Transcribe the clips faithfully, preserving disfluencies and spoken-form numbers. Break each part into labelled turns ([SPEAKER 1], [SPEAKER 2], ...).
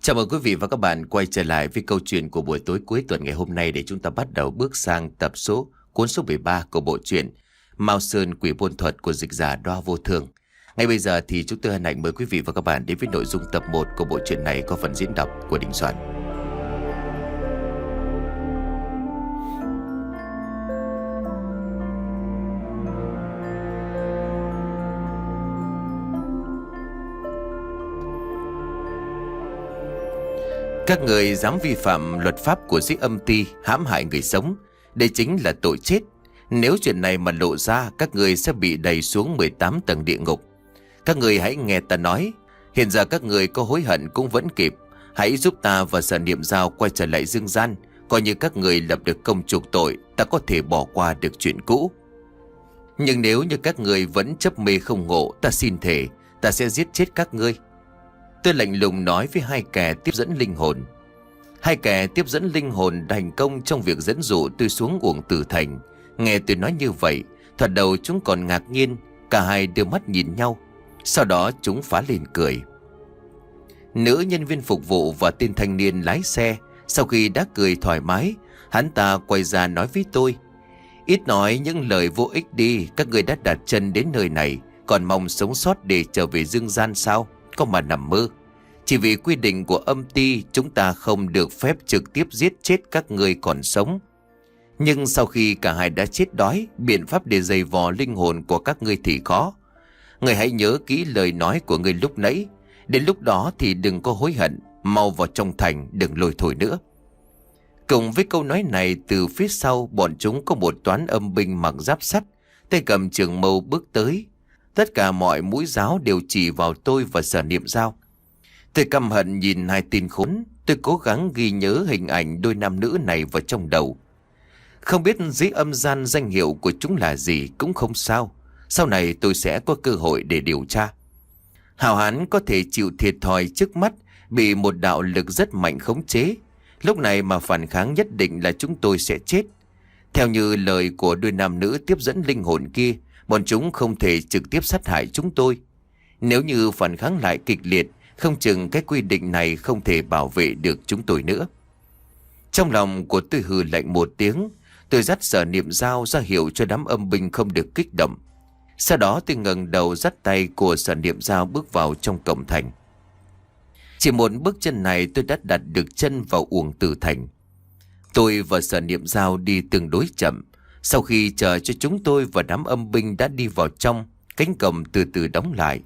[SPEAKER 1] Chào mừng quý vị và các bạn quay trở lại với câu chuyện của buổi tối cuối tuần ngày hôm nay để chúng ta bắt đầu bước sang tập số cuốn số mười ba của bộ truyện Mao Sơn Quỷ Buôn Thuật của dịch giả Đoa Vô Thường. Ngay bây giờ thì chúng tôi hân hạnh mời quý vị và các bạn đến với nội dung tập một của bộ truyện này có phần diễn đọc của Đình Soạn. Các người dám vi phạm luật pháp của Dĩ Âm Ti, hãm hại người sống, đây chính là tội chết. Nếu chuyện này mà lộ ra, các người sẽ bị đày xuống mười tám tầng địa ngục. Các người hãy nghe ta nói, hiện giờ các người có hối hận cũng vẫn kịp. Hãy giúp ta và Sở Niệm Dao quay trở lại dương gian, coi như các người lập được công chuộc tội, ta có thể bỏ qua được chuyện cũ. Nhưng nếu như các người vẫn chấp mê không ngộ, ta xin thề, ta sẽ giết chết các ngươi. Tôi lạnh lùng nói với hai kẻ tiếp dẫn linh hồn. Hai kẻ tiếp dẫn linh hồn thành công trong việc dẫn dụ tôi xuống uổng tử thành. Nghe tôi nói như vậy, thoạt đầu chúng còn ngạc nhiên, cả hai đưa mắt nhìn nhau. Sau đó chúng phá lên cười. Nữ nhân viên phục vụ và tên thanh niên lái xe, sau khi đã cười thoải mái, hắn ta quay ra nói với tôi: ít nói những lời vô ích đi, các người đã đặt chân đến nơi này, còn mong sống sót để trở về dương gian sao? Có mà nằm mơ. Chỉ vì quy định của Âm Ti, chúng ta không được phép trực tiếp giết chết các người còn sống. Nhưng sau khi cả hai đã chết đói, biện pháp để giày vò linh hồn của các ngươi thì khó. Người hãy nhớ kỹ lời nói của người lúc nãy. Đến lúc đó thì đừng có hối hận, mau vào trong thành, đừng lôi thôi nữa. Cùng với câu nói này, từ phía sau bọn chúng có một toán âm binh mặc giáp sắt, tay cầm trường mâu bước tới. Tất cả mọi mũi giáo đều chỉ vào tôi và Sở Niệm Dao. Tôi căm hận nhìn hai tên khốn. Tôi cố gắng ghi nhớ hình ảnh đôi nam nữ này vào trong đầu. Không biết dưới âm gian danh hiệu của chúng là gì cũng không sao. Sau này tôi sẽ có cơ hội để điều tra. Hào hán có thể chịu thiệt thòi trước mắt, bị một đạo lực rất mạnh khống chế. Lúc này mà phản kháng nhất định là chúng tôi sẽ chết. Theo như lời của đôi nam nữ tiếp dẫn linh hồn kia, bọn chúng không thể trực tiếp sát hại chúng tôi. Nếu như phản kháng lại kịch liệt, không chừng cái quy định này không thể bảo vệ được chúng tôi nữa. Trong lòng của tôi hừ lạnh một tiếng, tôi dắt Sở Niệm Dao ra hiệu cho đám âm binh không được kích động. Sau đó tôi ngẩng đầu dắt tay của Sở Niệm Dao bước vào trong cổng thành. Chỉ một bước chân này tôi đã đặt được chân vào uổng tử thành. Tôi và Sở Niệm Dao đi tương đối chậm. Sau khi chờ cho chúng tôi và đám âm binh đã đi vào trong, cánh cổng từ từ đóng lại.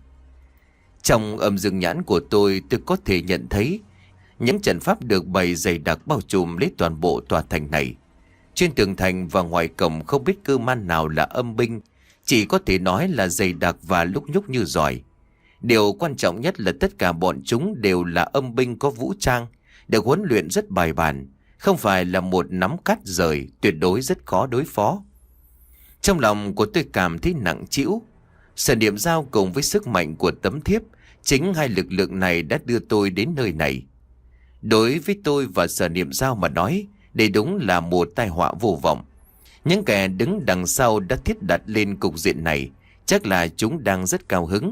[SPEAKER 1] Trong âm dương nhãn của tôi, tôi có thể nhận thấy những trận pháp được bày dày đặc bao trùm lấy toàn bộ tòa thành này. Trên tường thành và ngoài cổng không biết cơ man nào là âm binh, chỉ có thể nói là dày đặc và lúc nhúc như giỏi. Điều quan trọng nhất là tất cả bọn chúng đều là âm binh có vũ trang, được huấn luyện rất bài bản, không phải là một nắm cát rời, tuyệt đối rất khó đối phó. Trong lòng của tôi cảm thấy nặng trĩu. Sở Niệm Dao cùng với sức mạnh của tấm thiếp, chính hai lực lượng này đã đưa tôi đến nơi này. Đối với tôi và Sở Niệm Dao mà nói, đây đúng là một tai họa vô vọng. Những kẻ đứng đằng sau đã thiết đặt lên cục diện này, chắc là chúng đang rất cao hứng.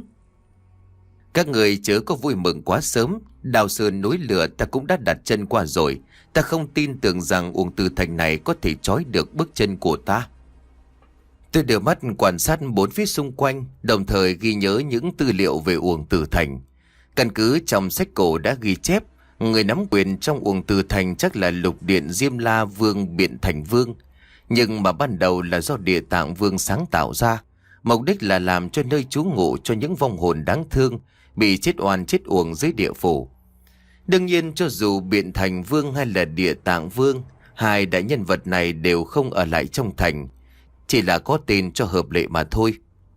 [SPEAKER 1] Các người chớ có vui mừng quá sớm, Đào Sơn núi lửa ta cũng đã đặt chân qua rồi. Ta không tin tưởng rằng uổng tử thành này có thể trói được bước chân của ta. Tôi đưa mắt quan sát bốn phía xung quanh, đồng thời ghi nhớ những tư liệu về uổng tử thành. Căn cứ trong sách cổ đã ghi chép, người nắm quyền trong uổng tử thành chắc là Lục Điện Diêm La Vương Biện Thành Vương. Nhưng mà ban đầu là do Địa Tạng Vương sáng tạo ra, mục đích là làm cho nơi trú ngụ cho những vong hồn đáng thương bị chết oan chết uổng dưới địa phủ. Đương nhiên cho dù Biện Thành Vương hay là Địa Tạng Vương, hai đại nhân vật này đều không ở lại trong thành, chỉ là có tên cho hợp lệ mà thôi.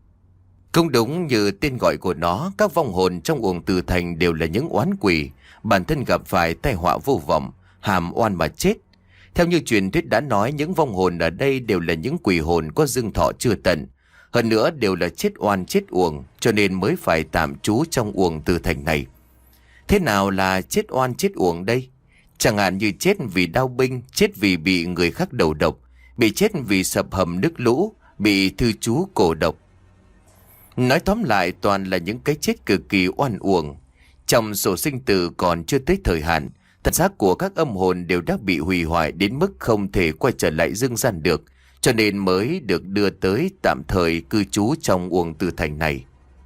[SPEAKER 1] Cũng đúng như tên gọi của nó, các vong hồn trong uổng tử thành đều là những oán quỷ, bản thân gặp phải tai họa vô vọng, hàm oan mà chết. Theo như truyền thuyết đã nói, những vong hồn ở đây đều là những quỷ hồn có dương thọ chưa tận, hơn nữa đều là chết oan chết uổng, cho nên mới phải tạm trú trong uổng tử thành này. Thế nào là chết oan chết uổng đây? Chẳng hạn như chết vì đao binh, chết vì bị người khác đầu độc, bị chết vì sập hầm nước lũ, bị thư chú cổ độc. Nói tóm lại toàn là những cái chết cực kỳ oan uổng. Trong sổ sinh tử còn chưa tới thời hạn, thân xác của các âm hồn đều đã bị hủy hoại đến mức không thể quay trở lại dương gian được, cho nên mới được đưa tới tạm thời cư trú trong uổng tử thành này.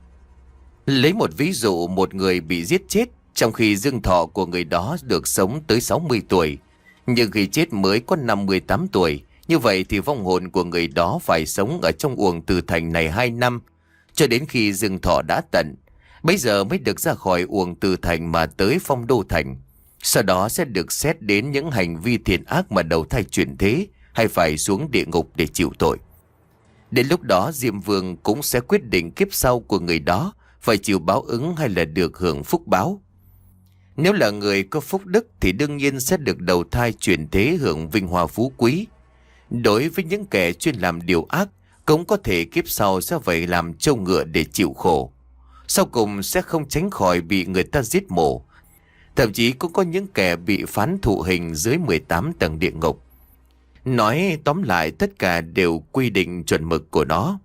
[SPEAKER 1] Lấy một ví dụ, một người bị giết chết trong khi dương thọ của người đó được sống tới sáu mươi tuổi, nhưng khi chết mới có năm mươi tám tuổi. Như vậy thì vong hồn của người đó phải sống ở trong uổng tử thành này hai năm, cho đến khi dương thọ đã tận. Bây giờ mới được ra khỏi uổng tử thành mà tới Phong Đô thành. Sau đó sẽ được xét đến những hành vi thiện ác mà đầu thai chuyển thế, hay phải xuống địa ngục để chịu tội. Đến lúc đó Diêm Vương cũng sẽ quyết định kiếp sau của người đó phải chịu báo ứng hay là được hưởng phúc báo. Nếu là người có phúc đức thì đương nhiên sẽ được đầu thai chuyển thế hưởng vinh hoa phú quý. Đối với những kẻ chuyên làm điều ác, cũng có thể kiếp sau sẽ phải làm trâu ngựa để chịu khổ. Sau cùng sẽ không tránh khỏi bị người ta giết mổ. Thậm chí cũng có những kẻ bị phán thụ hình dưới mười tám tầng địa ngục. Nói tóm lại, tất cả đều quy định chuẩn mực của nó.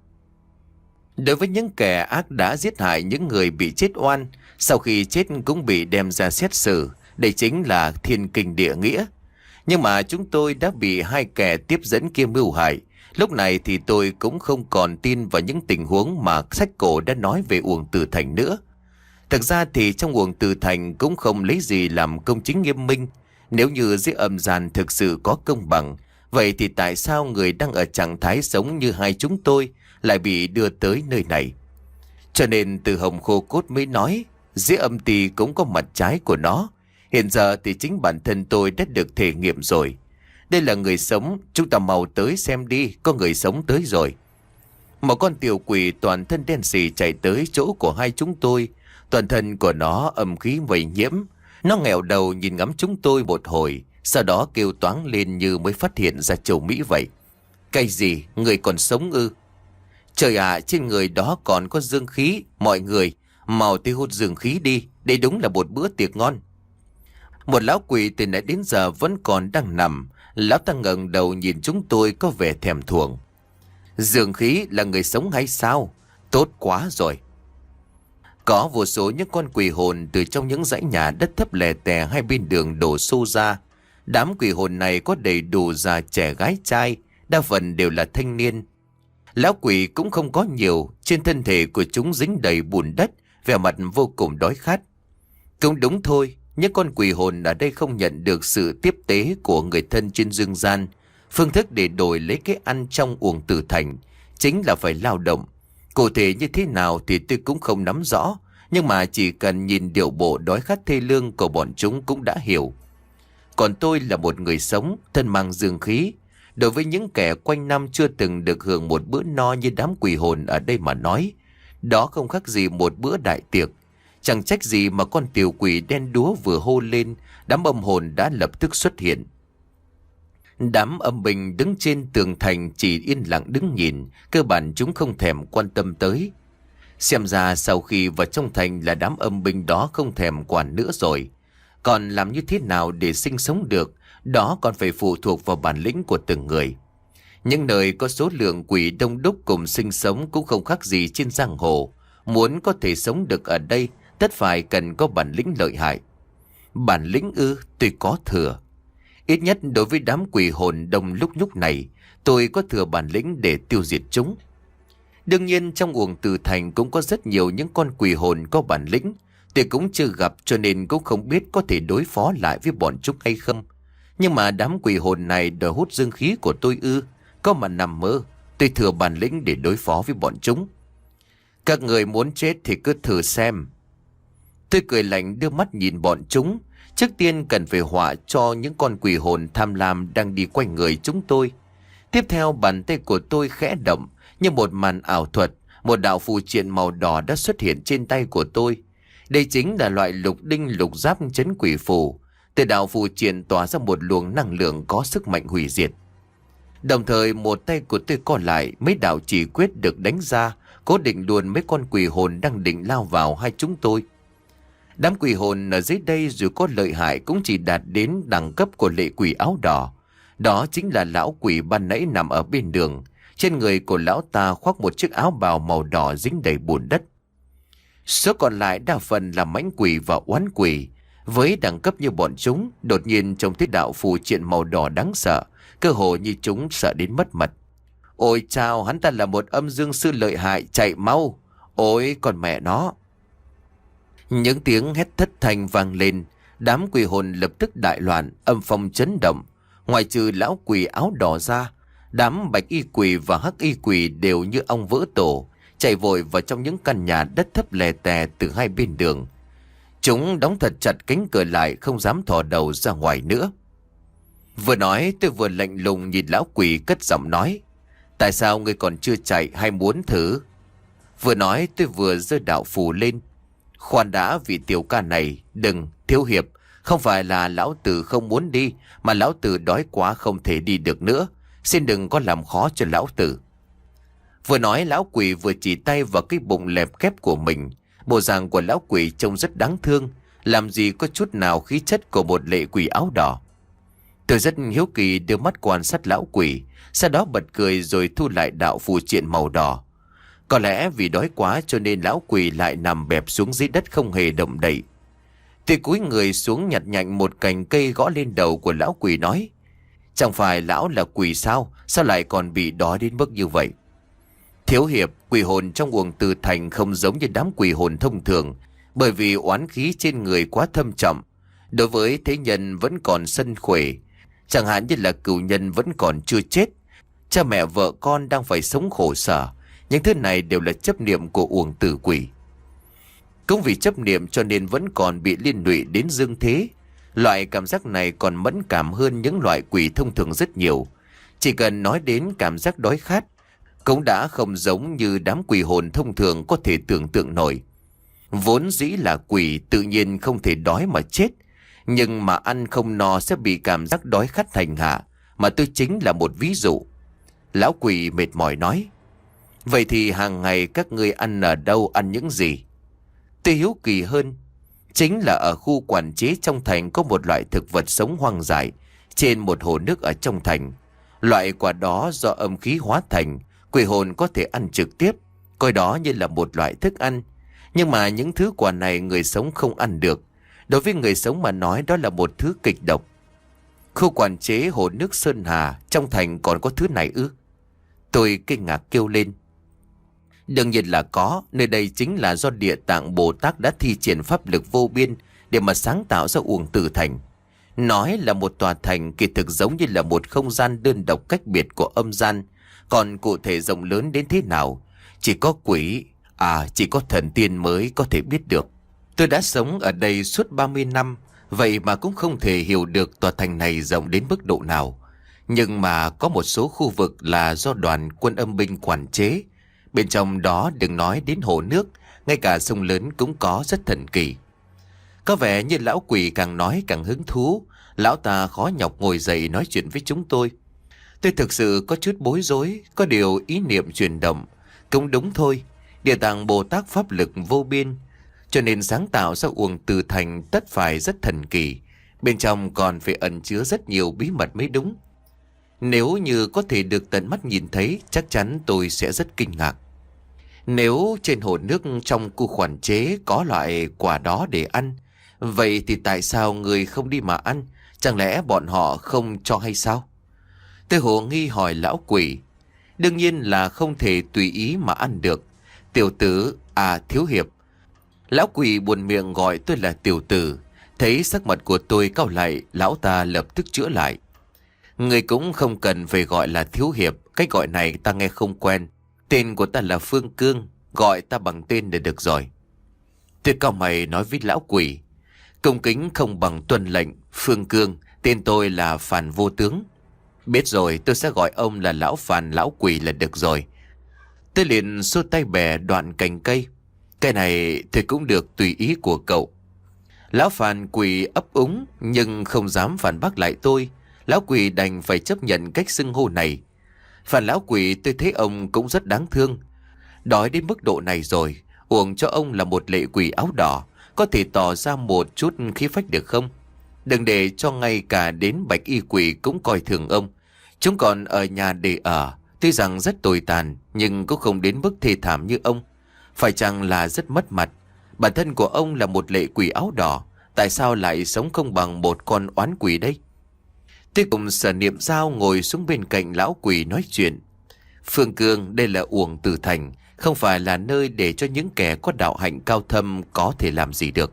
[SPEAKER 1] Đối với những kẻ ác đã giết hại những người bị chết oan, sau khi chết cũng bị đem ra xét xử. Đây chính là thiên kinh địa nghĩa. Nhưng mà chúng tôi đã bị hai kẻ tiếp dẫn kia mưu hại. Lúc này thì tôi cũng không còn tin vào những tình huống mà sách cổ đã nói về uổng tử thành nữa. Thực ra thì trong uổng tử thành cũng không lấy gì làm công chính nghiêm minh. Nếu như dưới âm gian thực sự có công bằng, vậy thì tại sao người đang ở trạng thái sống như hai chúng tôi lại bị đưa tới nơi này? Cho nên từ Hồng Khô Cốt mới nói, dưới âm ty cũng có mặt trái của nó. Hiện giờ thì chính bản thân tôi đã được thể nghiệm rồi. Đây là người sống, chúng ta mau tới xem đi, có người sống tới rồi. Một con tiểu quỷ toàn thân đen xì chạy tới chỗ của hai chúng tôi. Toàn thân của nó âm khí vây nhiễm. Nó nghèo đầu nhìn ngắm chúng tôi một hồi, sau đó kêu toáng lên như mới phát hiện ra châu Mỹ vậy. Cái gì? Người còn sống ư? Trời ạ, trên người đó còn có dương khí. Mọi người, mau tiêu hút dương khí đi. Đây đúng là một bữa tiệc ngon. Một lão quỷ từ nãy đến giờ vẫn còn đang nằm. Lão ta ngẩng đầu nhìn chúng tôi có vẻ thèm thuồng. Dương khí là người sống hay sao? Tốt quá rồi. Có vô số những con quỷ hồn từ trong những dãy nhà đất thấp lè tè hai bên đường đổ xô ra. Đám quỷ hồn này có đầy đủ già trẻ gái trai, đa phần đều là thanh niên. Lão quỷ cũng không có nhiều, trên thân thể của chúng dính đầy bùn đất, vẻ mặt vô cùng đói khát. Cũng đúng thôi, những con quỷ hồn ở đây không nhận được sự tiếp tế của người thân trên dương gian. Phương thức để đổi lấy cái ăn trong uổng tử thành chính là phải lao động. Cụ thể như thế nào thì tôi cũng không nắm rõ, nhưng mà chỉ cần nhìn điệu bộ đói khát thê lương của bọn chúng cũng đã hiểu. Còn tôi là một người sống, thân mang dương khí. Đối với những kẻ quanh năm chưa từng được hưởng một bữa no như đám quỷ hồn ở đây mà nói, đó không khác gì một bữa đại tiệc. Chẳng trách gì mà con tiểu quỷ đen đúa vừa hô lên, đám âm hồn đã lập tức xuất hiện. Đám âm binh đứng trên tường thành chỉ yên lặng đứng nhìn, cơ bản chúng không thèm quan tâm tới. Xem ra sau khi vào trong thành là đám âm binh đó không thèm quản nữa rồi. Còn làm như thế nào để sinh sống được, đó còn phải phụ thuộc vào bản lĩnh của từng người. Những nơi có số lượng quỷ đông đúc cùng sinh sống cũng không khác gì trên giang hồ. Muốn có thể sống được ở đây, tất phải cần có bản lĩnh lợi hại. Bản lĩnh ư? Tôi có thừa. Ít nhất đối với đám quỷ hồn đông lúc nhúc này, tôi có thừa bản lĩnh để tiêu diệt chúng. Đương nhiên trong uổng tử thành cũng có rất nhiều những con quỷ hồn có bản lĩnh. Tôi cũng chưa gặp cho nên cũng không biết có thể đối phó lại với bọn chúng hay không. Nhưng mà đám quỷ hồn này đòi hút dương khí của tôi ư? Có mà nằm mơ, tôi thừa bản lĩnh để đối phó với bọn chúng. Các người muốn chết thì cứ thử xem. Tôi cười lạnh đưa mắt nhìn bọn chúng. Trước tiên cần phải họa cho những con quỷ hồn tham lam đang đi quanh người chúng tôi. Tiếp theo bàn tay của tôi khẽ động như một màn ảo thuật. Một đạo phù triện màu đỏ đã xuất hiện trên tay của tôi. Đây chính là loại lục đinh lục giáp trấn quỷ phù. Từ đạo phù triện tỏa ra một luồng năng lượng có sức mạnh hủy diệt. Đồng thời một tay của tôi co lại, mấy đạo chỉ quyết được đánh ra, cố định luôn mấy con quỷ hồn đang định lao vào hai chúng tôi. Đám quỷ hồn ở dưới đây dù có lợi hại cũng chỉ đạt đến đẳng cấp của lệ quỷ áo đỏ. Đó chính là lão quỷ ban nãy nằm ở bên đường. Trên người của lão ta khoác một chiếc áo bào màu đỏ dính đầy bùn đất. Số còn lại đa phần là mãnh quỷ và oán quỷ. Với đẳng cấp như bọn chúng, đột nhiên trông thấy đạo phù triện màu đỏ đáng sợ, cơ hồ như chúng sợ đến mất mật. Ôi chao, hắn ta là một âm dương sư lợi hại, chạy mau. Ôi con mẹ nó. Những tiếng hét thất thanh vang lên, đám quỷ hồn lập tức đại loạn, âm phong chấn động. Ngoài trừ lão quỷ áo đỏ ra, đám bạch y quỷ và hắc y quỷ đều như ong vỡ tổ, chạy vội vào trong những căn nhà đất thấp lè tè từ hai bên đường. Chúng đóng thật chặt cánh cửa lại, không dám thò đầu ra ngoài nữa. Vừa nói tôi vừa lạnh lùng nhìn lão quỷ, cất giọng nói: tại sao ngươi còn chưa chạy, hay muốn thử? Vừa nói tôi vừa giơ đạo phù lên. Khoan đã, vị tiểu ca này, đừng, thiếu hiệp, không phải là lão tử không muốn đi, mà lão tử đói quá không thể đi được nữa. Xin đừng có làm khó cho lão tử. Vừa nói lão quỷ vừa chỉ tay vào cái bụng lẹp kép của mình. Bộ dạng của lão quỷ trông rất đáng thương, làm gì có chút nào khí chất của một lệ quỷ áo đỏ. Tôi rất hiếu kỳ đưa mắt quan sát lão quỷ, sau đó bật cười rồi thu lại đạo phù triện màu đỏ. Có lẽ vì đói quá cho nên lão quỷ lại nằm bẹp xuống dưới đất không hề động đậy. Tôi cúi người xuống nhặt nhạnh một cành cây gõ lên đầu của lão quỷ nói: chẳng phải lão là quỷ sao, sao lại còn bị đói đến mức như vậy? Thiếu hiệp, quỷ hồn trong Uổng Từ Thành không giống như đám quỷ hồn thông thường, bởi vì oán khí trên người quá thâm trọng. Đối với thế nhân vẫn còn sân khuể, chẳng hạn như là cửu nhân vẫn còn chưa chết, cha mẹ vợ con đang phải sống khổ sở. Những thứ này đều là chấp niệm của Uổng Tử quỷ. Cũng vì chấp niệm cho nên vẫn còn bị liên lụy đến dương thế. Loại cảm giác này còn mẫn cảm hơn những loại quỷ thông thường rất nhiều. Chỉ cần nói đến cảm giác đói khát, cũng đã không giống như đám quỷ hồn thông thường có thể tưởng tượng nổi. Vốn dĩ là quỷ, tự nhiên không thể đói mà chết, nhưng mà ăn không no sẽ bị cảm giác đói khát hành hạ, mà tôi chính là một ví dụ. Lão quỷ mệt mỏi nói: vậy thì hàng ngày các ngươi ăn ở đâu, ăn những gì? Tôi hiếu kỳ hơn. Chính là ở khu quản chế trong thành có một loại thực vật sống hoang dại trên một hồ nước ở trong thành. Loại quả đó do âm khí hóa thành, quỷ hồn có thể ăn trực tiếp, coi đó như là một loại thức ăn. Nhưng mà những thứ quả này người sống không ăn được. Đối với người sống mà nói đó là một thứ kịch độc. Khu quản chế hồ nước Sơn Hà trong thành còn có thứ này ư? Tôi kinh ngạc kêu lên. Đương nhiên là có, nơi đây chính là do Địa Tạng Bồ Tát đã thi triển pháp lực vô biên để mà sáng tạo ra Uổng Tử Thành. Nói là một tòa thành, kỳ thực giống như là một không gian đơn độc cách biệt của âm gian. Còn cụ thể rộng lớn đến thế nào, chỉ có quỷ, à chỉ có thần tiên mới có thể biết được. Tôi đã sống ở đây suốt ba mươi năm, vậy mà cũng không thể hiểu được tòa thành này rộng đến mức độ nào. Nhưng mà có một số khu vực là do đoàn quân âm binh quản chế. Bên trong đó đừng nói đến hồ nước, ngay cả sông lớn cũng có, rất thần kỳ. Có vẻ như lão quỷ càng nói càng hứng thú. Lão ta khó nhọc ngồi dậy nói chuyện với chúng tôi. Tôi thực sự có chút bối rối, có điều ý niệm chuyển động. Cũng đúng thôi, Địa Tạng Bồ Tát pháp lực vô biên, cho nên sáng tạo ra Uổng Từ Thành tất phải rất thần kỳ. Bên trong còn phải ẩn chứa rất nhiều bí mật mới đúng. Nếu như có thể được tận mắt nhìn thấy, chắc chắn tôi sẽ rất kinh ngạc. Nếu trên hồ nước trong khu quản chế có loại quả đó để ăn, vậy thì tại sao người không đi mà ăn? Chẳng lẽ bọn họ không cho hay sao? Tôi hồ nghi hỏi lão quỷ. Đương nhiên là không thể tùy ý mà ăn được. Tiểu tử, à thiếu hiệp. Lão quỷ buồn miệng gọi tôi là tiểu tử. Thấy sắc mặt của tôi cau lại, lão ta lập tức chữa lại. Người cũng không cần phải gọi là thiếu hiệp, cách gọi này ta nghe không quen. Tên của ta là Phương Cương, gọi ta bằng tên để được rồi. Tôi cao mày nói với lão quỷ. Công kính không bằng tuân lệnh. Phương Cương, tên tôi là Phàn Vô Tướng. Biết rồi, tôi sẽ gọi ông là lão Phàn, lão quỷ là được rồi. Tôi liền xua tay bẻ đoạn cành cây. Cái này thì cũng được, tùy ý của cậu. Lão Phàn quỷ ấp úng nhưng không dám phản bác lại tôi. Lão quỷ đành phải chấp nhận cách xưng hô này. Phàn lão quỷ, tôi thấy ông cũng rất đáng thương. Đói đến mức độ này rồi, uổng cho ông là một lệ quỷ áo đỏ, có thể tỏ ra một chút khí phách được không? Đừng để cho ngay cả đến bạch y quỷ cũng coi thường ông. Chúng còn ở nhà để ở, tuy rằng rất tồi tàn, nhưng cũng không đến mức thê thảm như ông. Phải chăng là rất mất mặt? Bản thân của ông là một lệ quỷ áo đỏ, tại sao lại sống không bằng một con oán quỷ đây? Tôi cùng Sở Niệm Dao ngồi xuống bên cạnh lão quỷ nói chuyện. Phương Cương, đây là Uổng Tử Thành, không phải là nơi để cho những kẻ có đạo hạnh cao thâm có thể làm gì được.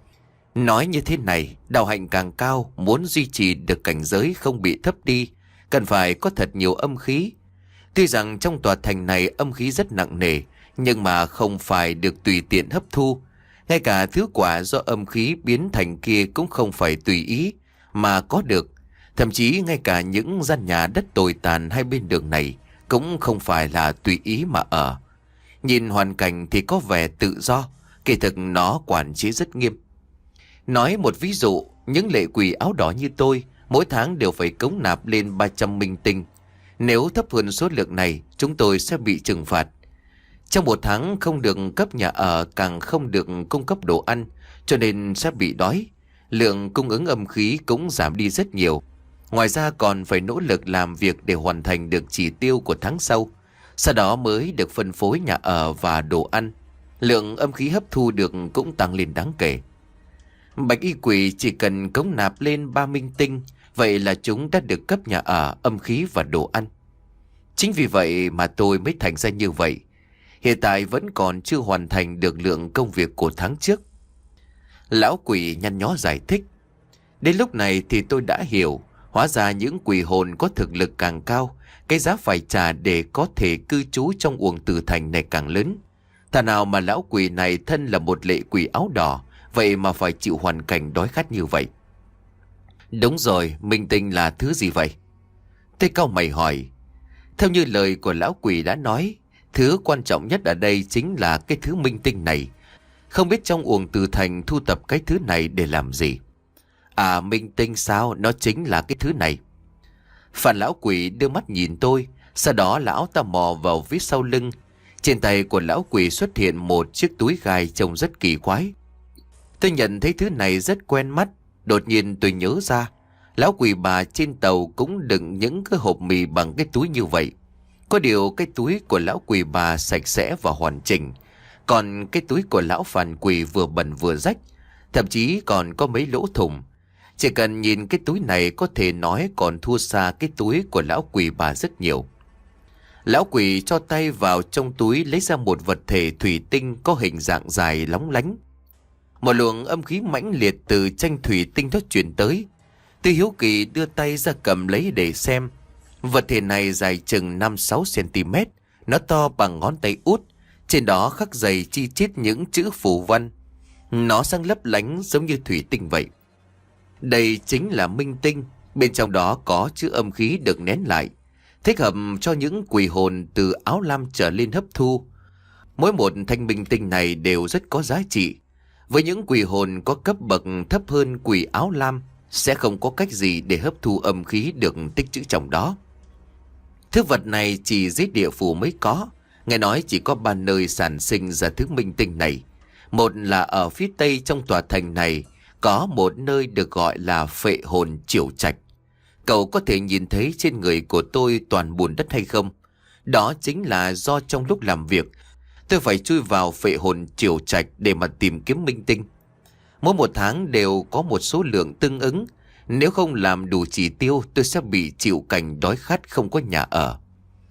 [SPEAKER 1] Nói như thế này, đạo hạnh càng cao, muốn duy trì được cảnh giới không bị thấp đi, cần phải có thật nhiều âm khí. Tuy rằng trong tòa thành này âm khí rất nặng nề, nhưng mà không phải được tùy tiện hấp thu. Ngay cả thứ quả do âm khí biến thành kia cũng không phải tùy ý mà có được. Thậm chí ngay cả những gian nhà đất tồi tàn hai bên đường này cũng không phải là tùy ý mà ở. Nhìn hoàn cảnh thì có vẻ tự do, kỳ thực nó quản chế rất nghiêm. Nói một ví dụ, những lệ quỷ áo đỏ như tôi mỗi tháng đều phải cống nạp lên ba trăm minh tinh. Nếu thấp hơn số lượng này, chúng tôi sẽ bị trừng phạt. Trong một tháng không được cấp nhà ở, càng không được cung cấp đồ ăn, cho nên sẽ bị đói. Lượng cung ứng âm khí cũng giảm đi rất nhiều. Ngoài ra còn phải nỗ lực làm việc để hoàn thành được chỉ tiêu của tháng sau. Sau đó mới được phân phối nhà ở và đồ ăn. Lượng âm khí hấp thu được cũng tăng lên đáng kể. Bạch y quỷ chỉ cần cống nạp lên ba minh tinh, vậy là chúng đã được cấp nhà ở, âm khí và đồ ăn. Chính vì vậy mà tôi mới thành ra như vậy. Hiện tại vẫn còn chưa hoàn thành được lượng công việc của tháng trước. Lão quỷ nhăn nhó giải thích. Đến lúc này thì tôi đã hiểu, hóa ra những quỷ hồn có thực lực càng cao, cái giá phải trả để có thể cư trú trong Uổng Tử Thành này càng lớn. Thà nào mà lão quỷ này thân là một lệ quỷ áo đỏ, vậy mà phải chịu hoàn cảnh đói khát như vậy. Đúng rồi, minh tinh là thứ gì vậy? Tôi cau mày hỏi. Theo như lời của lão quỷ đã nói, thứ quan trọng nhất ở đây chính là cái thứ minh tinh này. Không biết trong Uổng Tử Thành thu tập cái thứ này để làm gì? À, minh tinh sao? Nó chính là cái thứ này. Phản lão quỷ đưa mắt nhìn tôi, sau đó lão ta mò vào phía sau lưng. Trên tay của lão quỷ xuất hiện một chiếc túi gai trông rất kỳ quái. Tôi nhận thấy thứ này rất quen mắt. Đột nhiên tôi nhớ ra, lão quỷ bà trên tàu cũng đựng những cái hộp mì bằng cái túi như vậy. Có điều cái túi của lão quỷ bà sạch sẽ và hoàn chỉnh, còn cái túi của lão phản quỷ vừa bẩn vừa rách, thậm chí còn có mấy lỗ thủng. Chỉ cần nhìn cái túi này có thể nói còn thua xa cái túi của lão quỷ bà rất nhiều. Lão quỷ cho tay vào trong túi lấy ra một vật thể thủy tinh có hình dạng dài lóng lánh. Một luồng âm khí mãnh liệt từ tranh thủy tinh đó truyền tới. Tôi hiếu kỳ đưa tay ra cầm lấy để xem. Vật thể này dài chừng năm sáu xăng-ti-mét, nó to bằng ngón tay út, trên đó khắc dày chi chít những chữ phù văn. Nó sáng lấp lánh giống như thủy tinh vậy. Đây chính là minh tinh, bên trong đó có chữ âm khí được nén lại, thích hợp cho những quỷ hồn từ áo lam trở lên hấp thu. Mỗi một thanh minh tinh này đều rất có giá trị. Với những quỷ hồn có cấp bậc thấp hơn quỷ áo lam, sẽ không có cách gì để hấp thu âm khí được tích trữ trong đó. Thứ vật này chỉ dưới địa phủ mới có. Nghe nói chỉ có ba nơi sản sinh ra thứ minh tinh này. Một là ở phía tây trong tòa thành này, có một nơi được gọi là Phệ Hồn Triều Trạch. Cậu có thể nhìn thấy trên người của tôi toàn bùn đất hay không? Đó chính là do trong lúc làm việc, tôi phải chui vào Phệ Hồn Triều Trạch để mà tìm kiếm minh tinh. Mỗi một tháng đều có một số lượng tương ứng. Nếu không làm đủ chỉ tiêu, tôi sẽ bị chịu cảnh đói khát không có nhà ở.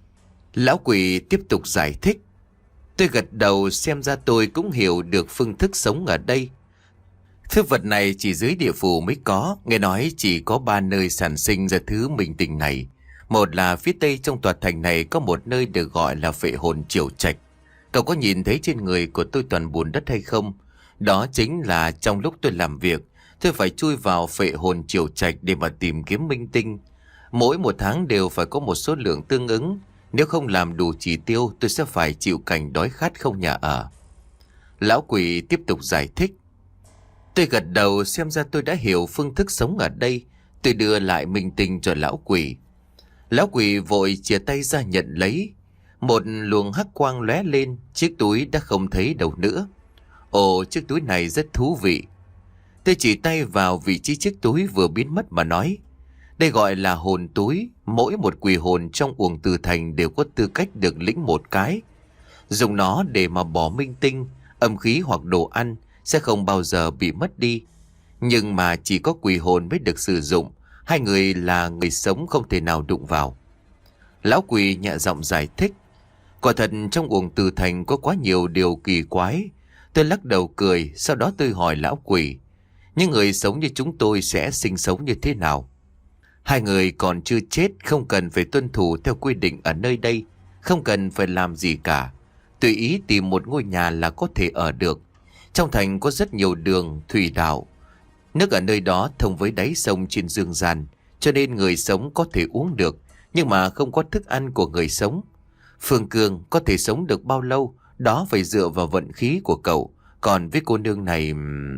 [SPEAKER 1] Lão quỷ tiếp tục giải thích. Tôi gật đầu, xem ra tôi cũng hiểu được phương thức sống ở đây. Thứ vật này chỉ dưới địa phủ mới có. Nghe nói chỉ có ba nơi sản sinh ra thứ minh tinh này. Một là phía tây trong tòa thành này có một nơi được gọi là Phệ Hồn Triều Trạch. Cậu có nhìn thấy trên người của tôi toàn bùn đất hay không? Đó chính là trong lúc tôi làm việc, tôi phải chui vào Phệ Hồn Triều Trạch để mà tìm kiếm minh tinh. Mỗi một tháng đều phải có một số lượng tương ứng. Nếu không làm đủ chỉ tiêu, tôi sẽ phải chịu cảnh đói khát không nhà ở. Lão quỷ tiếp tục giải thích. Tôi gật đầu, xem ra tôi đã hiểu phương thức sống ở đây. Tôi đưa lại minh tinh cho lão quỷ. Lão quỷ vội chìa tay ra nhận lấy. Một luồng hắc quang lóe lên, chiếc túi đã không thấy đâu nữa. Ồ, chiếc túi này rất thú vị. Tôi chỉ tay vào vị trí chiếc túi vừa biến mất mà nói. Đây gọi là hồn túi. Mỗi một quỷ hồn trong Uổng Tử Thành đều có tư cách được lĩnh một cái. Dùng nó để mà bỏ minh tinh, âm khí hoặc đồ ăn sẽ không bao giờ bị mất đi. Nhưng mà chỉ có quỷ hồn mới được sử dụng, hai người là người sống không thể nào đụng vào. Lão quỷ nhẹ giọng giải thích. Quả thật trong Uổng Từ Thành có quá nhiều điều kỳ quái. Tôi lắc đầu cười, sau đó tôi hỏi lão quỷ, những người sống như chúng tôi sẽ sinh sống như thế nào? Hai người còn chưa chết, không cần phải tuân thủ theo quy định ở nơi đây, không cần phải làm gì cả. Tùy ý tìm một ngôi nhà là có thể ở được. Trong thành có rất nhiều đường, thủy đạo. Nước ở nơi đó thông với đáy sông trên dương gian, cho nên người sống có thể uống được, nhưng mà không có thức ăn của người sống. Phương Cương có thể sống được bao lâu, đó phải dựa vào vận khí của cậu. Còn với cô nương này...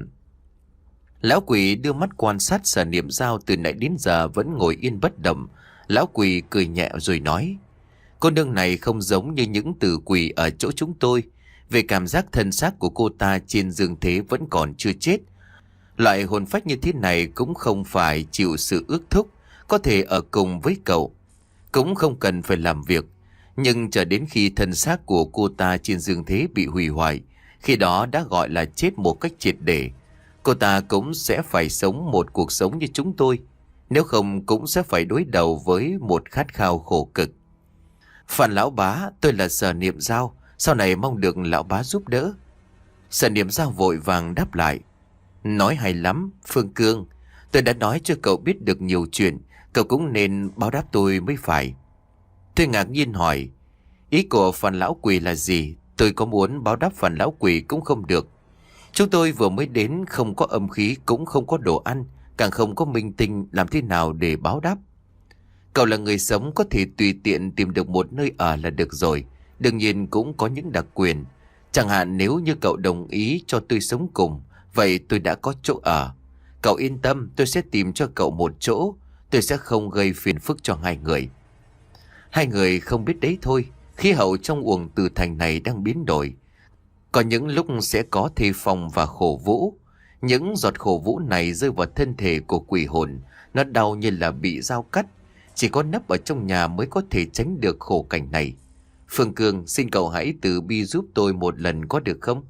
[SPEAKER 1] Lão quỷ đưa mắt quan sát Sở Niệm Dao từ nãy đến giờ vẫn ngồi yên bất động. Lão quỷ cười nhẹ rồi nói, cô nương này không giống như những tử quỷ ở chỗ chúng tôi. Về cảm giác thân xác của cô ta trên dương thế vẫn còn chưa chết. Loại hồn phách như thế này cũng không phải chịu sự ước thúc, có thể ở cùng với cậu, cũng không cần phải làm việc. Nhưng chờ đến khi thân xác của cô ta trên dương thế bị hủy hoại, khi đó đã gọi là chết một cách triệt để. Cô ta cũng sẽ phải sống một cuộc sống như chúng tôi, nếu không cũng sẽ phải đối đầu với một khát khao khổ cực. Phan lão bá, tôi là Sở Niệm Dao, sau này mong được lão bá giúp đỡ. Sở Niệm Dao vội vàng đáp lại, nói hay lắm, Phương Cương. Tôi đã nói cho cậu biết được nhiều chuyện, cậu cũng nên báo đáp tôi mới phải. Tôi ngạc nhiên hỏi, ý của Phan lão quỷ là gì? Tôi có muốn báo đáp Phan lão quỷ cũng không được. Chúng tôi vừa mới đến, không có âm khí, cũng không có đồ ăn, càng không có minh tinh, làm thế nào để báo đáp? Cậu là người sống, có thể tùy tiện tìm được một nơi ở là được rồi. Đương nhiên cũng có những đặc quyền. Chẳng hạn nếu như cậu đồng ý cho tôi sống cùng, vậy tôi đã có chỗ ở. Cậu yên tâm, tôi sẽ tìm cho cậu một chỗ. Tôi sẽ không gây phiền phức cho hai người. Hai người không biết đấy thôi, khí hậu trong Uổng Từ Thành này đang biến đổi. Có những lúc sẽ có thê phong và khổ vũ. Những giọt khổ vũ này rơi vào thân thể của quỷ hồn, nó đau như là bị dao cắt. Chỉ có nấp ở trong nhà mới có thể tránh được khổ cảnh này. Phương Cương, xin cậu hãy từ bi giúp tôi một lần có được không?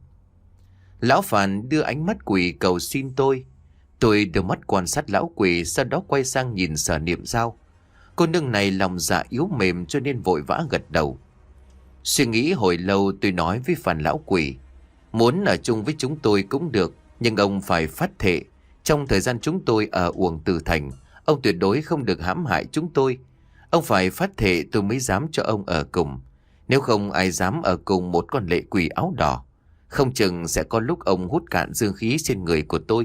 [SPEAKER 1] Lão Phàn đưa ánh mắt quỷ cầu xin tôi. Tôi đưa mắt quan sát lão quỷ, sau đó quay sang nhìn Sở Niệm Dao. Cô nương này lòng dạ yếu mềm cho nên vội vã gật đầu. Suy nghĩ hồi lâu, tôi nói với Phàn lão quỷ, muốn ở chung với chúng tôi cũng được, nhưng ông phải phát thệ. Trong thời gian chúng tôi ở Uổng Từ Thành, ông tuyệt đối không được hãm hại chúng tôi. Ông phải phát thệ tôi mới dám cho ông ở cùng. Nếu không ai dám ở cùng một con lệ quỷ áo đỏ. Không chừng sẽ có lúc ông hút cạn dương khí trên người của tôi.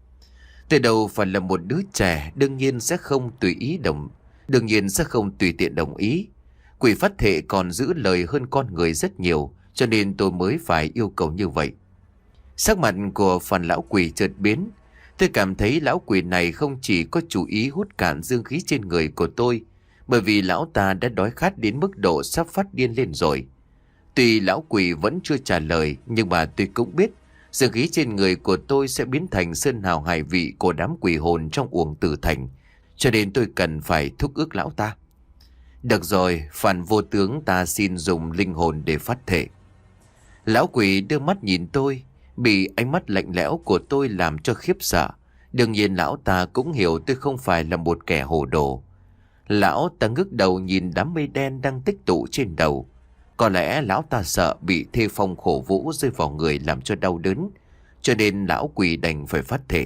[SPEAKER 1] Từ đầu phải là một đứa trẻ, đương nhiên sẽ không tùy ý đồng Đương nhiên sẽ không tùy tiện đồng ý. Quỷ phát thệ còn giữ lời hơn con người rất nhiều, cho nên tôi mới phải yêu cầu như vậy. Sắc mặt của Phàn lão quỷ chợt biến. Tôi cảm thấy lão quỷ này không chỉ có chủ ý hút cạn dương khí trên người của tôi, bởi vì lão ta đã đói khát đến mức độ sắp phát điên lên rồi. Tuy lão quỷ vẫn chưa trả lời, nhưng mà tôi cũng biết dương khí trên người của tôi sẽ biến thành sơn hào hải vị của đám quỷ hồn trong Uổng Từ Thành, cho nên tôi cần phải thúc ước lão ta. Được rồi, Phàn vô tướng, ta xin dùng linh hồn để phát thể. Lão quỷ đưa mắt nhìn tôi, bị ánh mắt lạnh lẽo của tôi làm cho khiếp sợ. Đương nhiên lão ta cũng hiểu tôi không phải là một kẻ hồ đồ. Lão ta ngước đầu nhìn đám mây đen đang tích tụ trên đầu. Có lẽ lão ta sợ bị thê phong khổ vũ rơi vào người làm cho đau đớn, cho nên lão quỷ đành phải phát thể.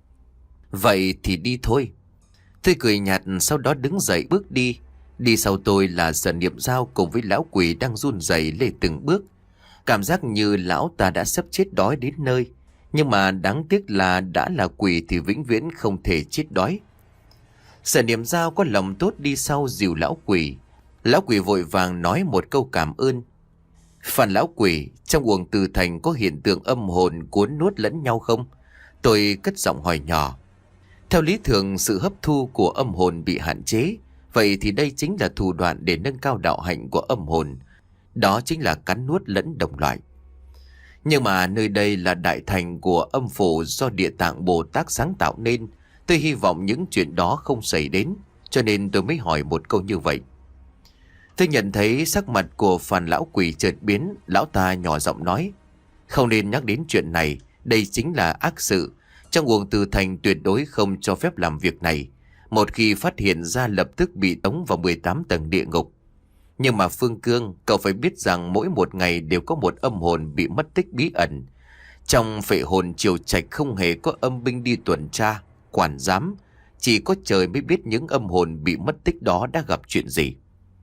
[SPEAKER 1] Vậy thì đi thôi. Tôi cười nhạt, sau đó đứng dậy bước đi. Đi sau tôi là Sở Niệm Dao cùng với lão quỷ đang run rẩy lê từng bước. Cảm giác như lão ta đã sắp chết đói đến nơi. Nhưng mà đáng tiếc là đã là quỷ thì vĩnh viễn không thể chết đói. Sở Niệm Dao có lòng tốt đi sau dìu lão quỷ. Lão quỷ vội vàng nói một câu cảm ơn. Phàn lão quỷ, trong Uổng Từ Thành có hiện tượng âm hồn cuốn nuốt lẫn nhau không? Tôi cất giọng hỏi nhỏ. Theo lý thường sự hấp thu của âm hồn bị hạn chế. Vậy thì đây chính là thủ đoạn để nâng cao đạo hạnh của âm hồn. Đó chính là cắn nuốt lẫn đồng loại. Nhưng mà nơi đây là đại thành của âm phủ do Địa Tạng Bồ Tát sáng tạo nên. Tôi hy vọng những chuyện đó không xảy đến, cho nên tôi mới hỏi một câu như vậy. Tôi nhận thấy sắc mặt của Phàn lão quỷ chợt biến. Lão ta nhỏ giọng nói, Không nên nhắc đến chuyện này, đây chính là ác sự. Trong Uổng Tử Thành tuyệt đối không cho phép làm việc này. Một khi phát hiện ra lập tức bị tống vào mười tám tầng địa ngục. Nhưng mà Phương Cương, cậu phải biết rằng mỗi một ngày đều có một âm hồn bị mất tích bí ẩn. Trong phệ hồn triều trạch không hề có âm binh đi tuần tra, quản giám. Chỉ có trời mới biết những âm hồn bị mất tích đó đã gặp chuyện gì.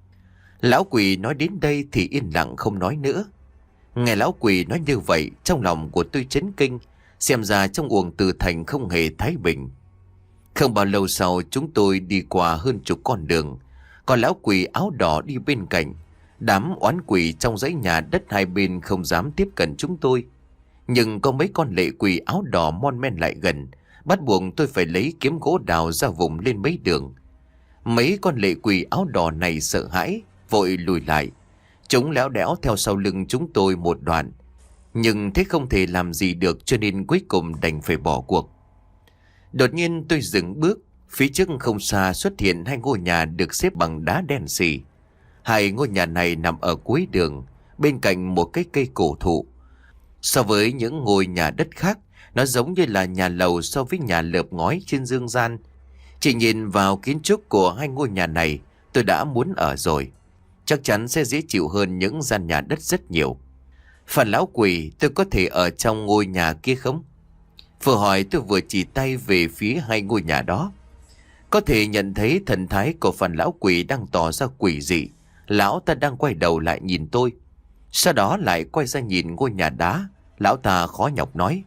[SPEAKER 1] Lão quỷ nói đến đây thì yên lặng không nói nữa. Nghe lão quỷ nói như vậy, trong lòng của tôi chấn kinh. Xem ra trong Uổng Tử Thành không hề thái bình. Không bao lâu sau, chúng tôi đi qua hơn chục con đường. Còn lão quỷ áo đỏ đi bên cạnh. Đám oán quỷ trong dãy nhà đất hai bên không dám tiếp cận chúng tôi. Nhưng có mấy con lệ quỷ áo đỏ mon men lại gần, bắt buộc tôi phải lấy kiếm gỗ đào ra vùng lên mấy đường. Mấy con lệ quỷ áo đỏ này sợ hãi, vội lùi lại. Chúng léo đẽo theo sau lưng chúng tôi một đoạn. Nhưng thế không thể làm gì được, cho nên cuối cùng đành phải bỏ cuộc. Đột nhiên tôi dừng bước. Phía trước không xa xuất hiện hai ngôi nhà được xếp bằng đá đen xì. Hai ngôi nhà này nằm ở cuối đường, bên cạnh một cái cây cổ thụ. So với những ngôi nhà đất khác, nó giống như là nhà lầu so với nhà lợp ngói trên dương gian. Chỉ nhìn vào kiến trúc của hai ngôi nhà này, tôi đã muốn ở rồi. Chắc chắn sẽ dễ chịu hơn những gian nhà đất rất nhiều. Phần lão quỷ, tôi có thể ở trong ngôi nhà kia không? Vừa hỏi tôi vừa chỉ tay về phía hai ngôi nhà đó. Có thể nhận thấy thần thái của phần lão quỷ đang tỏ ra quỷ dị. Lão ta đang quay đầu lại nhìn tôi. Sau đó lại quay ra nhìn ngôi nhà đá. Lão ta khó nhọc nói: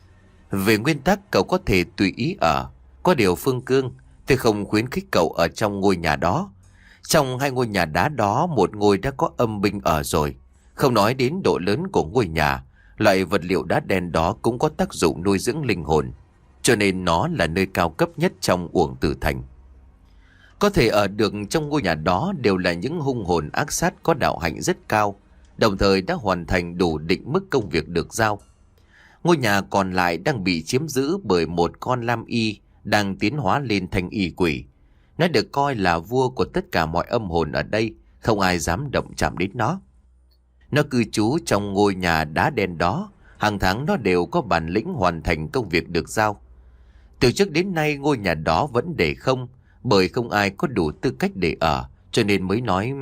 [SPEAKER 1] về nguyên tắc cậu có thể tùy ý ở. Có điều Phương Cương, tôi không khuyến khích cậu ở trong ngôi nhà đó. Trong hai ngôi nhà đá đó, một ngôi đã có âm binh ở rồi. Không nói đến độ lớn của ngôi nhà, loại vật liệu đá đen đó cũng có tác dụng nuôi dưỡng linh hồn. Cho nên nó là nơi cao cấp nhất trong Uổng Tử Thành. Có thể ở được trong ngôi nhà đó đều là những hung hồn ác sát có đạo hạnh rất cao, đồng thời đã hoàn thành đủ định mức công việc được giao. Ngôi nhà còn lại đang bị chiếm giữ bởi một con lam y đang tiến hóa lên thành y quỷ. Nó được coi là vua của tất cả mọi âm hồn ở đây, không ai dám động chạm đến nó. Nó cư trú trong ngôi nhà đá đen đó, hàng tháng nó đều có bản lĩnh hoàn thành công việc được giao. Từ trước đến nay ngôi nhà đó vẫn để không, bởi không ai có đủ tư cách để ở, cho nên mới nói...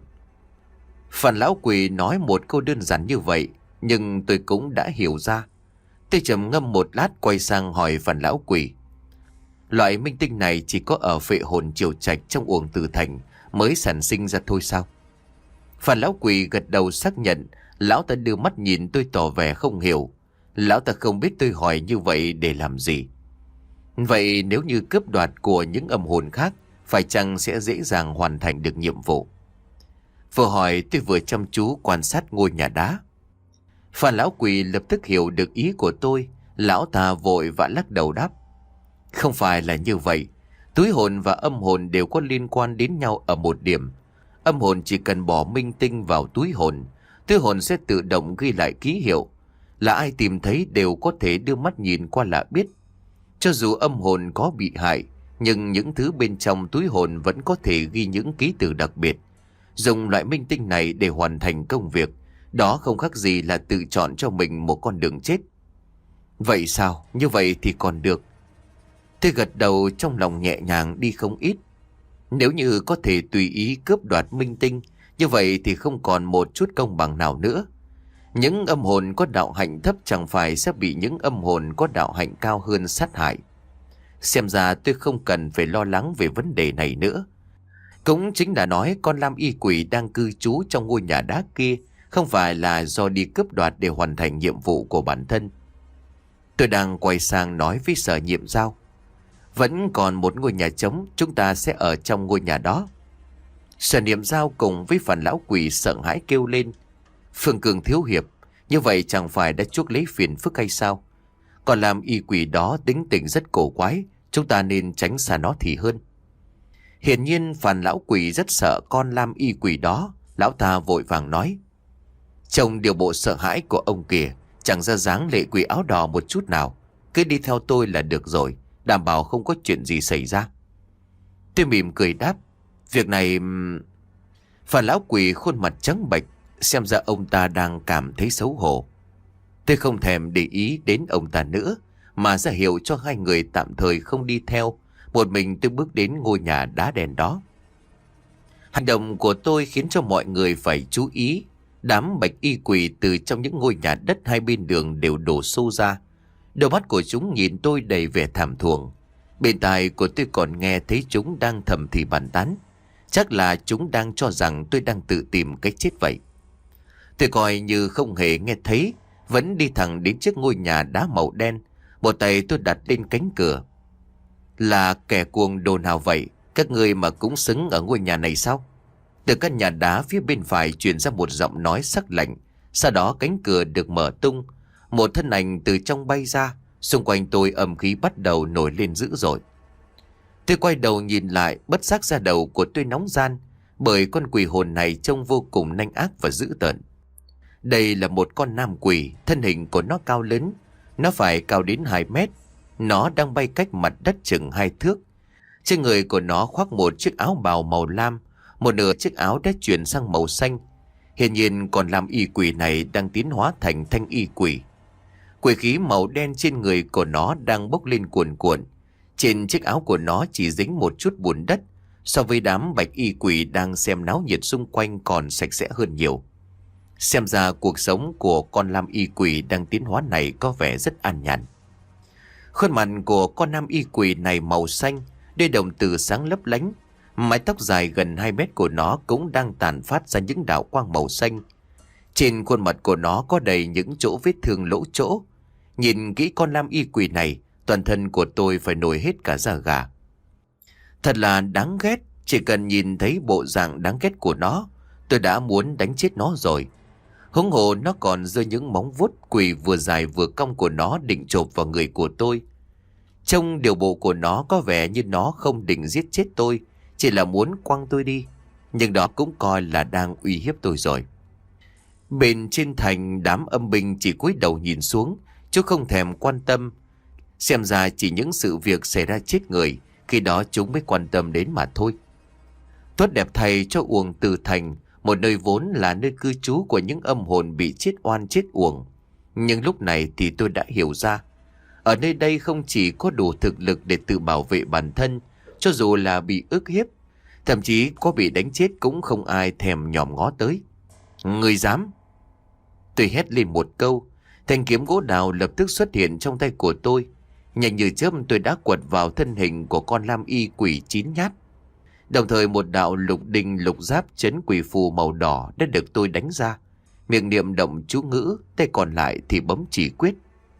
[SPEAKER 1] Phần lão quỷ nói một câu đơn giản như vậy, nhưng tôi cũng đã hiểu ra. Tôi trầm ngâm một lát quay sang hỏi phần lão quỷ: loại minh tinh này chỉ có ở phệ hồn triều trạch trong Uổng Tử Thành mới sản sinh ra thôi sao? Phần lão quỷ gật đầu xác nhận. Lão ta đưa mắt nhìn tôi tỏ vẻ không hiểu. Lão ta không biết tôi hỏi như vậy để làm gì. Vậy nếu như cướp đoạt của những âm hồn khác, phải chăng sẽ dễ dàng hoàn thành được nhiệm vụ? Vừa hỏi tôi vừa chăm chú quan sát ngôi nhà đá. Phần lão quỷ lập tức hiểu được ý của tôi. Lão ta vội vã lắc đầu đáp: không phải là như vậy. Túi hồn và âm hồn đều có liên quan đến nhau ở một điểm. Âm hồn chỉ cần bỏ minh tinh vào túi hồn, túi hồn sẽ tự động ghi lại ký hiệu. Là ai tìm thấy đều có thể đưa mắt nhìn qua là biết. Cho dù âm hồn có bị hại, nhưng những thứ bên trong túi hồn vẫn có thể ghi những ký tự đặc biệt. Dùng loại minh tinh này để hoàn thành công việc, đó không khác gì là tự chọn cho mình một con đường chết. Vậy sao? Như vậy thì còn được. Tôi gật đầu, trong lòng nhẹ nhàng đi không ít. Nếu như có thể tùy ý cướp đoạt minh tinh, như vậy thì không còn một chút công bằng nào nữa. Những âm hồn có đạo hạnh thấp chẳng phải sẽ bị những âm hồn có đạo hạnh cao hơn sát hại. Xem ra tôi không cần phải lo lắng về vấn đề này nữa. Cũng chính là nói con lam y quỷ đang cư trú trong ngôi nhà đá kia không phải là do đi cướp đoạt để hoàn thành nhiệm vụ của bản thân. Tôi đang quay sang nói với Sở Nhiệm Giao: vẫn còn một ngôi nhà trống, chúng ta sẽ ở trong ngôi nhà đó. Sở Niệm Giao cùng với phần lão quỷ sợ hãi kêu lên: Phương Cường thiếu hiệp, như vậy chẳng phải đã chuốc lấy phiền phức hay sao? Còn làm y quỷ đó tính tình rất cổ quái, chúng ta nên tránh xa nó thì hơn. Hiển nhiên phần lão quỷ rất sợ con lam y quỷ đó. Lão ta vội vàng nói: trông điều bộ sợ hãi của ông kìa, chẳng ra dáng lệ quỷ áo đỏ một chút nào. Cứ đi theo tôi là được rồi, đảm bảo không có chuyện gì xảy ra. Tôi mỉm cười đáp: việc này... Phần lão quỷ khuôn mặt trắng bệch, xem ra ông ta đang cảm thấy xấu hổ. Tôi không thèm để ý đến ông ta nữa, mà ra hiệu cho hai người tạm thời không đi theo. Một mình tôi bước đến ngôi nhà đá đen đó. Hành động của tôi khiến cho mọi người phải chú ý. Đám bạch y quỷ từ trong những ngôi nhà đất hai bên đường đều đổ xô ra. Đôi mắt của chúng nhìn tôi đầy vẻ thảm thuồng. Bên tai của tôi còn nghe thấy chúng đang thầm thì bàn tán. Chắc là chúng đang cho rằng tôi đang tự tìm cách chết vậy. Tôi coi như không hề nghe thấy, vẫn đi thẳng đến trước ngôi nhà đá màu đen. Một tay tôi đặt lên cánh cửa. Là kẻ cuồng đồ nào vậy? Các người mà cũng xứng ở ngôi nhà này sao? Từ căn nhà đá phía bên phải truyền ra một giọng nói sắc lạnh. Sau đó cánh cửa được mở tung. Một thân ảnh từ trong bay ra. Xung quanh tôi âm khí bắt đầu nổi lên dữ dội. Tôi quay đầu nhìn lại, bất giác da đầu của tôi nóng ran, bởi con quỷ hồn này trông vô cùng nanh ác và dữ tợn. Đây là một con nam quỷ, thân hình của nó cao lớn. Nó phải cao đến hai mét. Nó đang bay cách mặt đất chừng hai thước. Trên người của nó khoác một chiếc áo bào màu lam. Một nửa chiếc áo đã chuyển sang màu xanh. Hiển nhiên còn làm y quỷ này đang tiến hóa thành thanh y quỷ. Quỷ khí màu đen trên người của nó đang bốc lên cuồn cuộn. Trên chiếc áo của nó chỉ dính một chút bùn đất, so với đám bạch y quỷ đang xem náo nhiệt xung quanh còn sạch sẽ hơn nhiều. Xem ra cuộc sống của con lam y quỷ đang tiến hóa này có vẻ rất an nhàn. Khuôn mặt của con nam y quỷ này màu xanh, đôi đồng tử sáng lấp lánh. Mái tóc dài gần hai mét của nó cũng đang tàn phát ra những đạo quang màu xanh. Trên khuôn mặt của nó có đầy những chỗ vết thương lỗ chỗ. Nhìn kỹ con lam y quỷ này, toàn thân của tôi phải nổi hết cả da gà. Thật là đáng ghét, chỉ cần nhìn thấy bộ dạng đáng ghét của nó, tôi đã muốn đánh chết nó rồi. Huống hồ nó còn giơ những móng vuốt quỷ vừa dài vừa cong của nó định chộp vào người của tôi. Trông điều bộ của nó có vẻ như nó không định giết chết tôi, chỉ là muốn quăng tôi đi. Nhưng đó cũng coi là đang uy hiếp tôi rồi. Bên trên thành, đám âm binh chỉ cúi đầu nhìn xuống, chứ không thèm quan tâm. Xem ra chỉ những sự việc xảy ra chết người, khi đó chúng mới quan tâm đến mà thôi. Tốt đẹp thay cho Uổng Từ Thành, một nơi vốn là nơi cư trú của những âm hồn bị chết oan chết uổng. Nhưng lúc này thì tôi đã hiểu ra, ở nơi đây không chỉ có đủ thực lực để tự bảo vệ bản thân, cho dù là bị ức hiếp, thậm chí có bị đánh chết cũng không ai thèm nhòm ngó tới. Người dám! Tôi hét lên một câu, thanh kiếm gỗ đào lập tức xuất hiện trong tay của tôi. Nhanh như chớp tôi đã quật vào thân hình của con lam y quỷ chín nhát. Đồng thời một đạo lục đình lục giáp chấn quỷ phù màu đỏ đã được tôi đánh ra. Miệng niệm động chú ngữ, tay còn lại thì bấm chỉ quyết.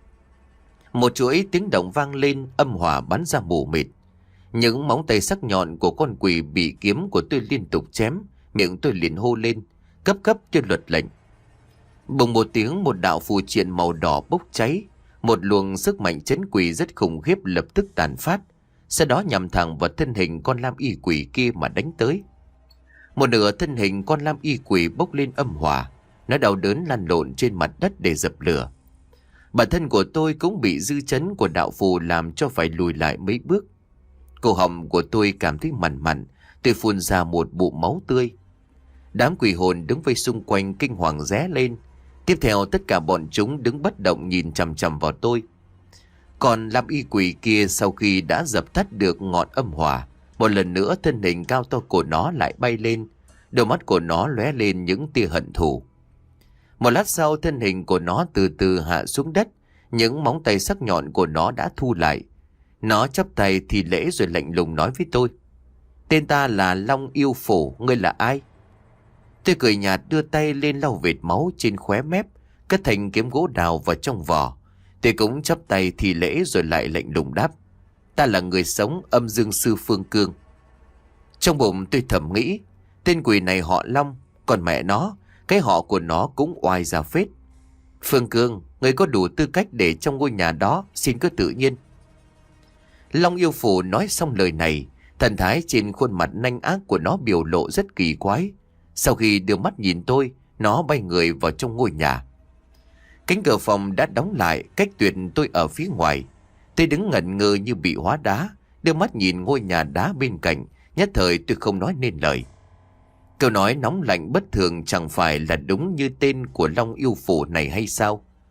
[SPEAKER 1] Một chuỗi tiếng động vang lên, âm hỏa bắn ra mù mịt. Những móng tay sắc nhọn của con quỷ bị kiếm của tôi liên tục chém, miệng tôi liền hô lên, cấp cấp cho luật lệnh. Bùng một tiếng, một đạo phù triện màu đỏ bốc cháy. Một luồng sức mạnh chấn quỷ rất khủng khiếp lập tức tàn phát, sau đó nhằm thẳng vào thân hình con lam y quỷ kia mà đánh tới. Một nửa thân hình con lam y quỷ bốc lên âm hỏa, nó đau đớn lăn lộn trên mặt đất để dập lửa. Bản thân của tôi cũng bị dư chấn của đạo phù làm cho phải lùi lại mấy bước. Cổ họng của tôi cảm thấy mằn mằn, tôi phun ra một bụng máu tươi. Đám quỷ hồn đứng vây xung quanh kinh hoàng ré lên. Tiếp theo tất cả bọn chúng đứng bất động nhìn chằm chằm vào tôi. Còn lam y quỷ kia sau khi đã dập tắt được ngọn âm hỏa, một lần nữa thân hình cao to của nó lại bay lên. Đôi mắt của nó lóe lên những tia hận thù. Một lát sau thân hình của nó từ từ hạ xuống đất. Những móng tay sắc nhọn của nó đã thu lại. Nó chắp tay thì lễ rồi lạnh lùng nói với tôi: Tên ta là Long Yêu Phổ, ngươi là ai? Tôi cười nhạt đưa tay lên lau vệt máu trên khóe mép, cất thành kiếm gỗ đào vào trong vỏ. Tôi cũng chắp tay thì lễ rồi lại lạnh lùng đáp: Ta là người sống, Âm Dương Sư Phương Cương. Trong bụng tôi thầm nghĩ, tên quỷ này họ Long, còn mẹ nó, cái họ của nó cũng oai ra phết. Phương Cương, người có đủ tư cách để trong ngôi nhà đó, xin cứ tự nhiên. Long Yêu Phổ nói xong lời này, thần thái trên khuôn mặt nanh ác của nó biểu lộ rất kỳ quái. Sau khi đưa mắt nhìn tôi, nó bay người vào trong ngôi nhà. Cánh cửa phòng đã đóng lại, cách tuyệt tôi ở phía ngoài. Tôi đứng ngẩn ngơ như bị hóa đá, đưa mắt nhìn ngôi nhà đá bên cạnh, nhất thời tôi không nói nên lời. Câu nói nóng lạnh bất thường chẳng phải là đúng như tên của Long Yêu Phổ này hay sao?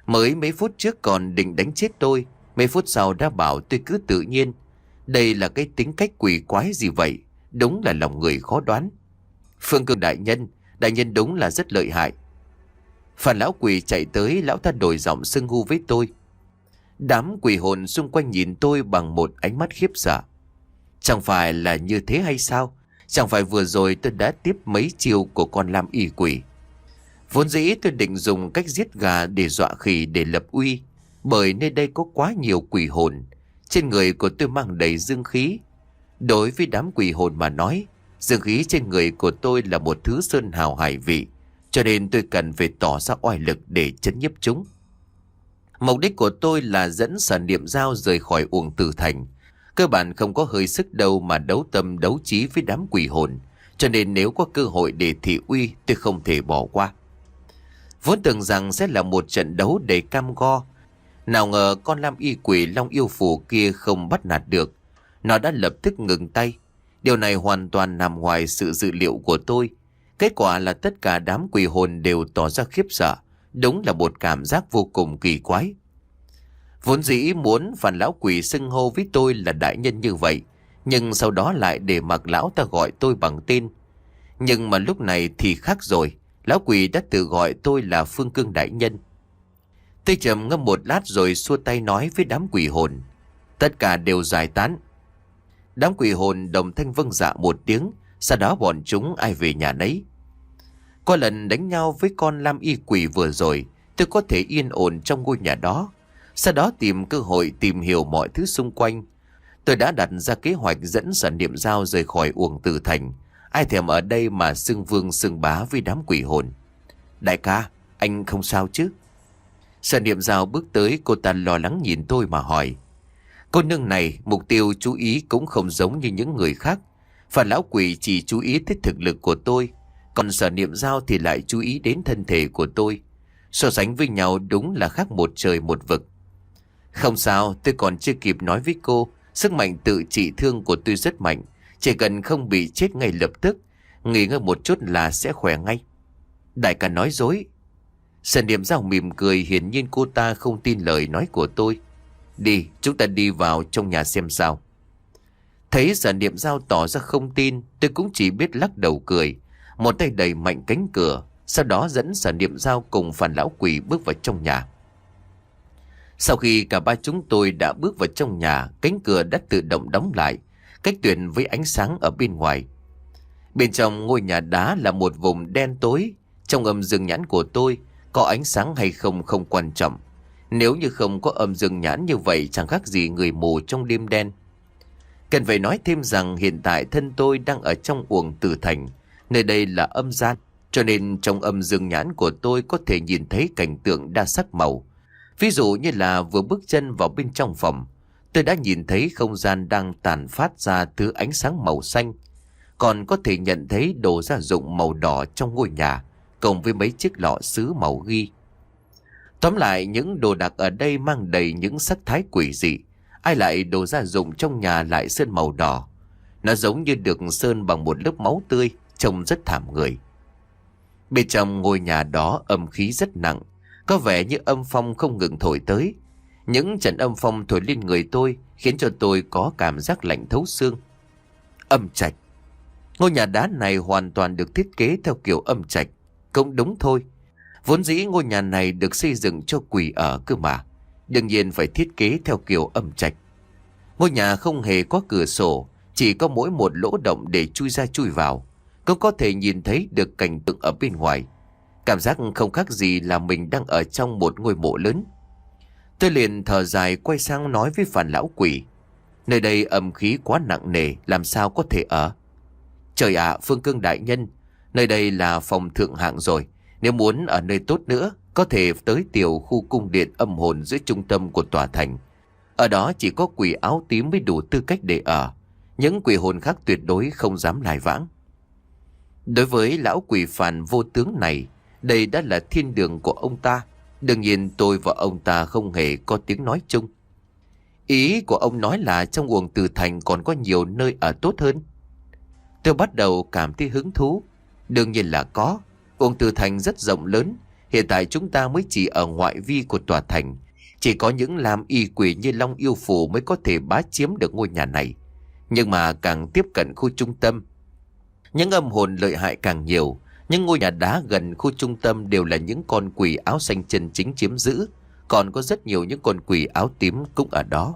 [SPEAKER 1] Mới mấy phút trước còn định đánh chết tôi, mấy phút sau đã bảo tôi cứ tự nhiên. Đây là cái tính cách quỷ quái gì vậy? Đúng là lòng người khó đoán. Phương Cương đại nhân, đại nhân đúng là rất lợi hại. Phản lão quỷ chạy tới, lão ta đổi giọng xưng hô với tôi. Đám quỷ hồn xung quanh nhìn tôi bằng một ánh mắt khiếp sợ. Chẳng phải là như thế hay sao? Chẳng phải vừa rồi tôi đã tiếp mấy chiêu của con lam y quỷ. Vốn dĩ tôi định dùng cách giết gà để dọa khỉ để lập uy, bởi nơi đây có quá nhiều quỷ hồn. Trên người của tôi mang đầy dương khí. Đối với đám quỷ hồn mà nói, dương khí trên người của tôi là một thứ sơn hào hải vị, cho nên tôi cần phải tỏ ra oai lực để chấn nhiếp chúng. Mục đích của tôi là dẫn Sở Niệm Dao rời khỏi Uổng Tử Thành. Cơ bản không có hơi sức đâu mà đấu tâm đấu trí với đám quỷ hồn, cho nên nếu có cơ hội để thị uy tôi không thể bỏ qua. Vốn tưởng rằng sẽ là một trận đấu đầy cam go, nào ngờ con lam y quỷ Long Yêu Phù kia không bắt nạt được. Nó đã lập tức ngừng tay. Điều này hoàn toàn nằm ngoài sự dự liệu của tôi. Kết quả là tất cả đám quỷ hồn đều tỏ ra khiếp sợ. Đúng là một cảm giác vô cùng kỳ quái. Vốn dĩ muốn Phản lão quỷ xưng hô với tôi là đại nhân như vậy, nhưng sau đó lại để mặc lão ta gọi tôi bằng tên. Nhưng mà lúc này thì khác rồi. Lão quỷ đã tự gọi tôi là Phương Cương đại nhân. Tôi trầm ngâm một lát rồi xua tay nói với đám quỷ hồn. Tất cả đều giải tán. Đám quỷ hồn đồng thanh vâng dạ một tiếng. Sau đó bọn chúng ai về nhà nấy. Qua lần đánh nhau với con lam y quỷ vừa rồi, tôi có thể yên ổn trong ngôi nhà đó. Sau đó tìm cơ hội tìm hiểu mọi thứ xung quanh. Tôi đã đặt ra kế hoạch dẫn Sở Niệm Dao rời khỏi Uổng Tử Thành. Ai thèm ở đây mà xưng vương xưng bá với đám quỷ hồn. Đại ca, anh không sao chứ? Sở Niệm Dao bước tới, cô ta lo lắng nhìn tôi mà hỏi. Cô nương này, mục tiêu chú ý cũng không giống như những người khác. Phản lão quỷ chỉ chú ý tới thực lực của tôi, còn Sở Niệm Dao thì lại chú ý đến thân thể của tôi. So sánh với nhau đúng là khác một trời một vực. Không sao, tôi còn chưa kịp nói với cô. Sức mạnh tự trị thương của tôi rất mạnh. Chỉ cần không bị chết ngay lập tức, nghỉ ngơi một chút là sẽ khỏe ngay. Đại ca nói dối. Sở Niệm Dao mỉm cười, hiển nhiên cô ta không tin lời nói của tôi. Đi, chúng ta đi vào trong nhà xem sao. Thấy Sở Niệm Dao tỏ ra không tin, tôi cũng chỉ biết lắc đầu cười. Một tay đẩy mạnh cánh cửa, sau đó dẫn Sở Niệm Dao cùng Phản lão quỷ bước vào trong nhà. Sau khi cả ba chúng tôi đã bước vào trong nhà, cánh cửa đã tự động đóng lại, cách tuyệt với ánh sáng ở bên ngoài. Bên trong ngôi nhà đá là một vùng đen tối. Trong âm dương nhãn của tôi, có ánh sáng hay không không quan trọng. Nếu như không có âm dương nhãn như vậy, chẳng khác gì người mù trong đêm đen. Cần phải nói thêm rằng hiện tại thân tôi đang ở trong Uổng Tử Thành. Nơi đây là âm gian, cho nên trong âm dương nhãn của tôi có thể nhìn thấy cảnh tượng đa sắc màu. Ví dụ như là vừa bước chân vào bên trong phòng, tôi đã nhìn thấy không gian đang tàn phát ra thứ ánh sáng màu xanh. Còn có thể nhận thấy đồ gia dụng màu đỏ trong ngôi nhà, cộng với mấy chiếc lọ sứ màu ghi. Tóm lại, những đồ đạc ở đây mang đầy những sắc thái quỷ dị. Ai lại đồ gia dụng trong nhà lại sơn màu đỏ. Nó giống như được sơn bằng một lớp máu tươi, trông rất thảm người. Bên trong ngôi nhà đó âm khí rất nặng, có vẻ như âm phong không ngừng thổi tới. Những trận âm phong thổi lên người tôi khiến cho tôi có cảm giác lạnh thấu xương. Âm trạch. Ngôi nhà đá này hoàn toàn được thiết kế theo kiểu âm trạch. Cũng đúng thôi. Vốn dĩ ngôi nhà này được xây dựng cho quỷ ở cơ mà. Đương nhiên phải thiết kế theo kiểu âm trạch. Ngôi nhà không hề có cửa sổ, chỉ có mỗi một lỗ động để chui ra chui vào. Cũng có thể nhìn thấy được cảnh tượng ở bên ngoài. Cảm giác không khác gì là mình đang ở trong một ngôi mộ lớn. Tôi liền thở dài quay sang nói với Phản lão quỷ. Nơi đây âm khí quá nặng nề, làm sao có thể ở. Trời ạ, Phương Cương đại nhân, nơi đây là phòng thượng hạng rồi. Nếu muốn ở nơi tốt nữa, có thể tới tiểu khu cung điện âm hồn giữa trung tâm của tòa thành. Ở đó chỉ có quỷ áo tím mới đủ tư cách để ở. Những quỷ hồn khác tuyệt đối không dám lai vãng. Đối với lão quỷ Phàn vô tướng này, đây đã là thiên đường của ông ta. Đương nhiên tôi và ông ta không hề có tiếng nói chung. Ý của ông nói là trong Uổng Tử Thành còn có nhiều nơi ở tốt hơn. Tôi bắt đầu cảm thấy hứng thú. Đương nhiên là có. Uổng Tử Thành rất rộng lớn. Hiện tại chúng ta mới chỉ ở ngoại vi của tòa thành. Chỉ có những làm y quỷ như Long Yêu Phù mới có thể bá chiếm được ngôi nhà này. Nhưng mà càng tiếp cận khu trung tâm, những âm hồn lợi hại càng nhiều. Những ngôi nhà đá gần khu trung tâm đều là những con quỷ áo xanh chân chính chiếm giữ. Còn có rất nhiều những con quỷ áo tím cũng ở đó.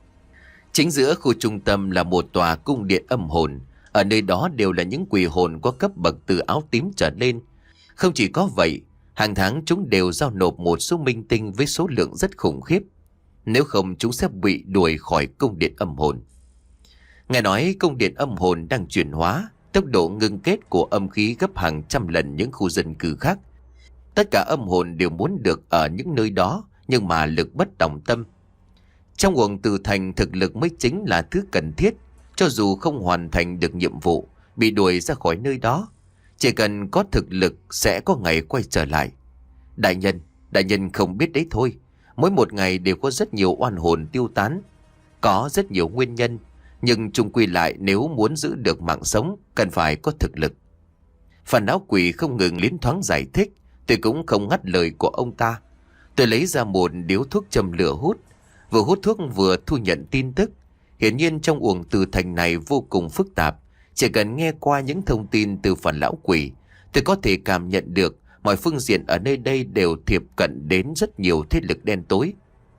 [SPEAKER 1] Chính giữa khu trung tâm là một tòa cung điện âm hồn. Ở nơi đó đều là những quỷ hồn có cấp bậc từ áo tím trở lên. Không chỉ có vậy, hàng tháng chúng đều giao nộp một số minh tinh với số lượng rất khủng khiếp. Nếu không chúng sẽ bị đuổi khỏi cung điện âm hồn. Nghe nói cung điện âm hồn đang chuyển hóa, tốc độ ngưng kết của âm khí gấp hàng trăm lần những khu dân cư khác. Tất cả âm hồn đều muốn được ở những nơi đó, nhưng mà lực bất tòng tâm. Trong Uổng Từ Thành, thực lực mới chính là thứ cần thiết. Cho dù không hoàn thành được nhiệm vụ, bị đuổi ra khỏi nơi đó, chỉ cần có thực lực sẽ có ngày quay trở lại. Đại nhân, đại nhân không biết đấy thôi. Mỗi một ngày đều có rất nhiều oan hồn tiêu tán. Có rất nhiều nguyên nhân, nhưng chung quy lại nếu muốn giữ được mạng sống, cần phải có thực lực. Phản áo quỷ không ngừng liến thoáng giải thích. Tôi cũng không ngắt lời của ông ta. Tôi lấy ra một điếu thuốc châm lửa hút. Vừa hút thuốc vừa thu nhận tin tức. Hiển nhiên trong Uổng Từ Thành này vô cùng phức tạp. Chỉ cần nghe qua những thông tin từ phản lão quỷ, tôi có thể cảm nhận được mọi phương diện ở nơi đây đều thiệp cận đến rất nhiều thế lực đen tối.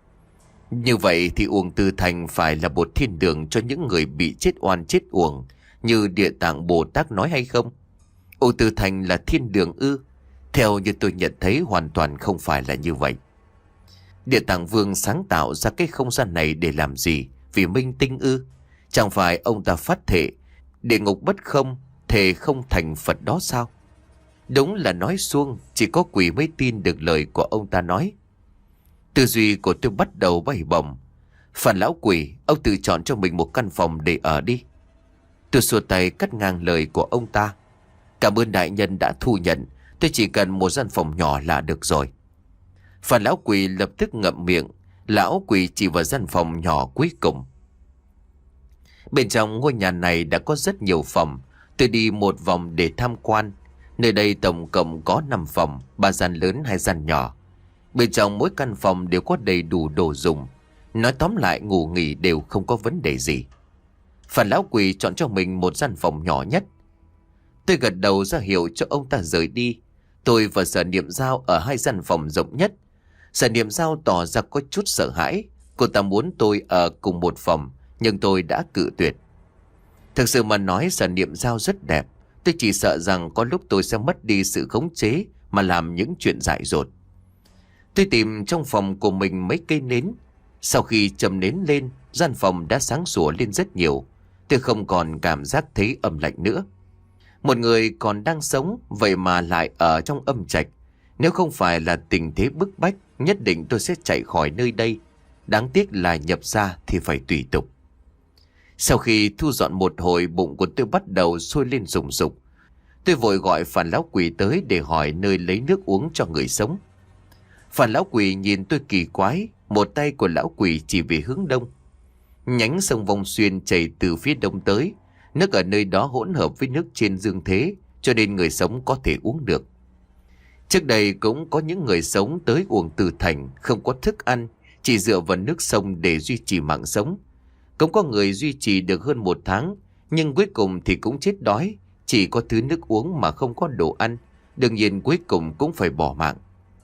[SPEAKER 1] Như vậy thì Uổng Từ Thành phải là một thiên đường cho những người bị chết oan chết uổng, như Địa Tạng Bồ Tát nói hay không? Uổng Từ Thành là thiên đường ư? Theo như tôi nhận thấy hoàn toàn không phải là như vậy. Địa Tạng Vương sáng tạo ra cái không gian này để làm gì? Vì minh tinh ư? Chẳng phải ông ta phát thệ địa ngục bất không, thề không thành Phật đó sao? Đúng là nói suông, chỉ có quỷ mới tin được lời của ông ta nói. Tư duy của tôi bắt đầu bay bổng. Phản lão quỷ, ông tự chọn cho mình một căn phòng để ở đi. Tôi xua tay cắt ngang lời của ông ta. Cảm ơn đại nhân đã thu nhận, tôi chỉ cần một gian phòng nhỏ là được rồi. Phản lão quỷ lập tức ngậm miệng. Lão quỷ chỉ vào gian phòng nhỏ cuối cùng. Bên trong ngôi nhà này đã có rất nhiều phòng. Tôi đi một vòng để tham quan. Nơi đây tổng cộng có năm phòng, ba gian lớn, hai gian nhỏ. Bên trong mỗi căn phòng đều có đầy đủ đồ dùng. Nói tóm lại ngủ nghỉ đều không có vấn đề gì. Phản lão quỷ chọn cho mình một gian phòng nhỏ nhất. Tôi gật đầu ra hiệu cho ông ta rời đi. Tôi và Sở Niệm Giao ở hai gian phòng rộng nhất. Sở Niệm Giao tỏ ra có chút sợ hãi. Cô ta muốn tôi ở cùng một phòng, nhưng tôi đã cự tuyệt. Thực sự mà nói, Sở Niệm Giao rất đẹp. Tôi chỉ sợ rằng có lúc tôi sẽ mất đi sự khống chế mà làm những chuyện dại dột. Tôi tìm trong phòng của mình mấy cây nến. Sau khi châm nến lên, gian phòng đã sáng sủa lên rất nhiều. Tôi không còn cảm giác thấy âm lạnh nữa. Một người còn đang sống, vậy mà lại ở trong âm trạch. Nếu không phải là tình thế bức bách, nhất định tôi sẽ chạy khỏi nơi đây. Đáng tiếc là nhập ra thì phải tùy tục. Sau khi thu dọn một hồi, bụng của tôi bắt đầu sôi lên rùng rục. Tôi vội gọi Phản lão quỷ tới để hỏi nơi lấy nước uống cho người sống. Phản lão quỷ nhìn tôi kỳ quái, một tay của lão quỷ chỉ về hướng đông. Nhánh sông Vong Xuyên chảy từ phía đông tới. Nước ở nơi đó hỗn hợp với nước trên dương thế, cho nên người sống có thể uống được. Trước đây cũng có những người sống tới Uổng Từ Thành không có thức ăn, chỉ dựa vào nước sông để duy trì mạng sống. Cũng có người duy trì được hơn một tháng, nhưng cuối cùng thì cũng chết đói, chỉ có thứ nước uống mà không có đồ ăn, đương nhiên cuối cùng cũng phải bỏ mạng.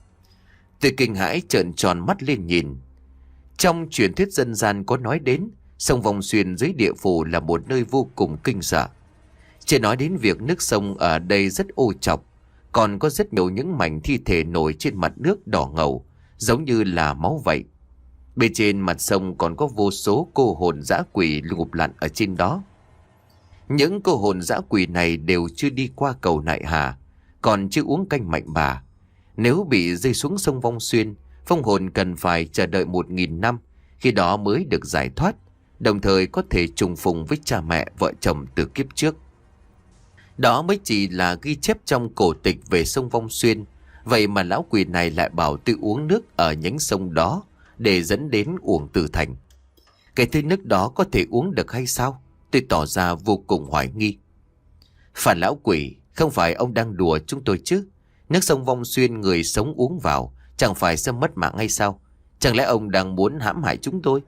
[SPEAKER 1] Tôi kinh hãi trợn tròn mắt lên nhìn. Trong truyền thuyết dân gian có nói đến, sông Vong Xuyên dưới địa phủ là một nơi vô cùng kinh sợ. Chỉ nói đến việc nước sông ở đây rất ô trọc, còn có rất nhiều những mảnh thi thể nổi trên mặt nước đỏ ngầu, giống như là máu vậy. Bên trên mặt sông còn có vô số cô hồn dã quỷ ngụp lặn ở trên đó. Những cô hồn dã quỷ này đều chưa đi qua cầu Nại Hà, còn chưa uống canh mạnh bà. Nếu bị rơi xuống sông Vong Xuyên, phong hồn cần phải chờ đợi một nghìn năm, khi đó mới được giải thoát, đồng thời có thể trùng phùng với cha mẹ vợ chồng từ kiếp trước. Đó mới chỉ là ghi chép trong cổ tịch về sông Vong Xuyên. Vậy mà lão quỷ này lại bảo tôi uống nước ở nhánh sông đó để dẫn đến Uổng Từ Thành. Cái thứ nước đó có thể uống được hay sao? Tôi tỏ ra vô cùng hoài nghi. Phản lão quỷ, không phải ông đang đùa chúng tôi chứ? Nước sông Vong Xuyên người sống uống vào chẳng phải sẽ mất mạng hay sao? Chẳng lẽ ông đang muốn hãm hại chúng tôi?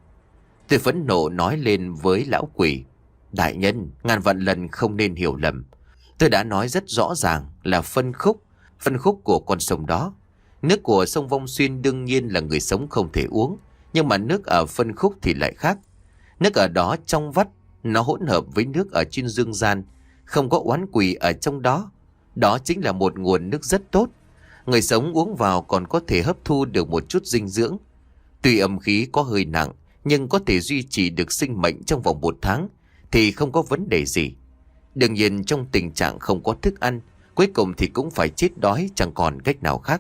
[SPEAKER 1] Tôi phẫn nộ nói lên với lão quỷ. Đại nhân, ngàn vạn lần không nên hiểu lầm. Tôi đã nói rất rõ ràng là phân khúc, phân khúc của con sông đó. Nước của sông Vong Xuyên đương nhiên là người sống không thể uống, nhưng mà nước ở phân khúc thì lại khác. Nước ở đó trong vắt, nó hỗn hợp với nước ở trên dương gian, không có oán quỷ ở trong đó. Đó chính là một nguồn nước rất tốt. Người sống uống vào còn có thể hấp thu được một chút dinh dưỡng. Tuy âm khí có hơi nặng, nhưng có thể duy trì được sinh mệnh trong vòng một tháng thì không có vấn đề gì. Đương nhiên trong tình trạng không có thức ăn, cuối cùng thì cũng phải chết đói, chẳng còn cách nào khác.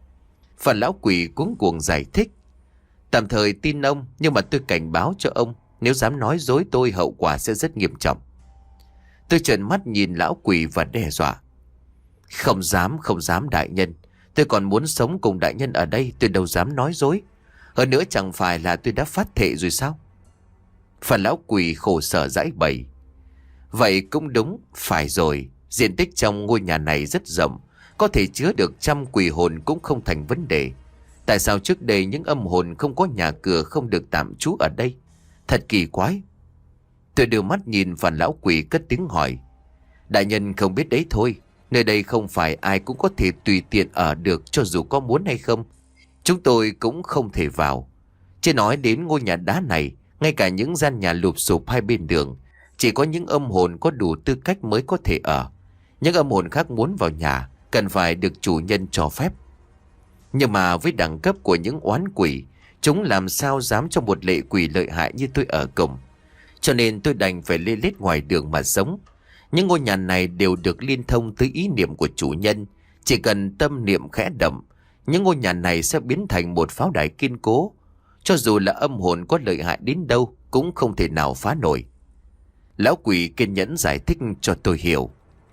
[SPEAKER 1] Phần lão quỷ cuống cuồng giải thích. Tạm thời tin ông, nhưng mà tôi cảnh báo cho ông, nếu dám nói dối tôi hậu quả sẽ rất nghiêm trọng. Tôi trợn mắt nhìn lão quỷ và đe dọa. Không dám, không dám đại nhân. Tôi còn muốn sống cùng đại nhân ở đây, tôi đâu dám nói dối. Hơn nữa chẳng phải là tôi đã phát thệ rồi sao? Phần lão quỷ khổ sở giãi bày. Vậy cũng đúng, phải rồi. Diện tích trong ngôi nhà này rất rộng, có thể chứa được trăm quỷ hồn cũng không thành vấn đề. Tại sao trước đây những âm hồn không có nhà cửa không được tạm trú ở đây? Thật kỳ quái. Tôi đưa mắt nhìn phần lão quỷ cất tiếng hỏi. Đại nhân không biết đấy thôi. Nơi đây không phải ai cũng có thể tùy tiện ở được, cho dù có muốn hay không. Chúng tôi cũng không thể vào. Chứ nói đến ngôi nhà đá này, ngay cả những gian nhà lụp xụp hai bên đường, chỉ có những âm hồn có đủ tư cách mới có thể ở. Những âm hồn khác muốn vào nhà cần phải được chủ nhân cho phép. Nhưng mà với đẳng cấp của những oán quỷ, chúng làm sao dám cho một lệ quỷ lợi hại như tôi ở cùng. Cho nên tôi đành phải lê lết ngoài đường mà sống. Những ngôi nhà này đều được liên thông tới ý niệm của chủ nhân. Chỉ cần tâm niệm khẽ động, những ngôi nhà này sẽ biến thành một pháo đài kiên cố. Cho dù là âm hồn có lợi hại đến đâu cũng không thể nào phá nổi. Lão quỷ kiên nhẫn giải thích cho tôi hiểu.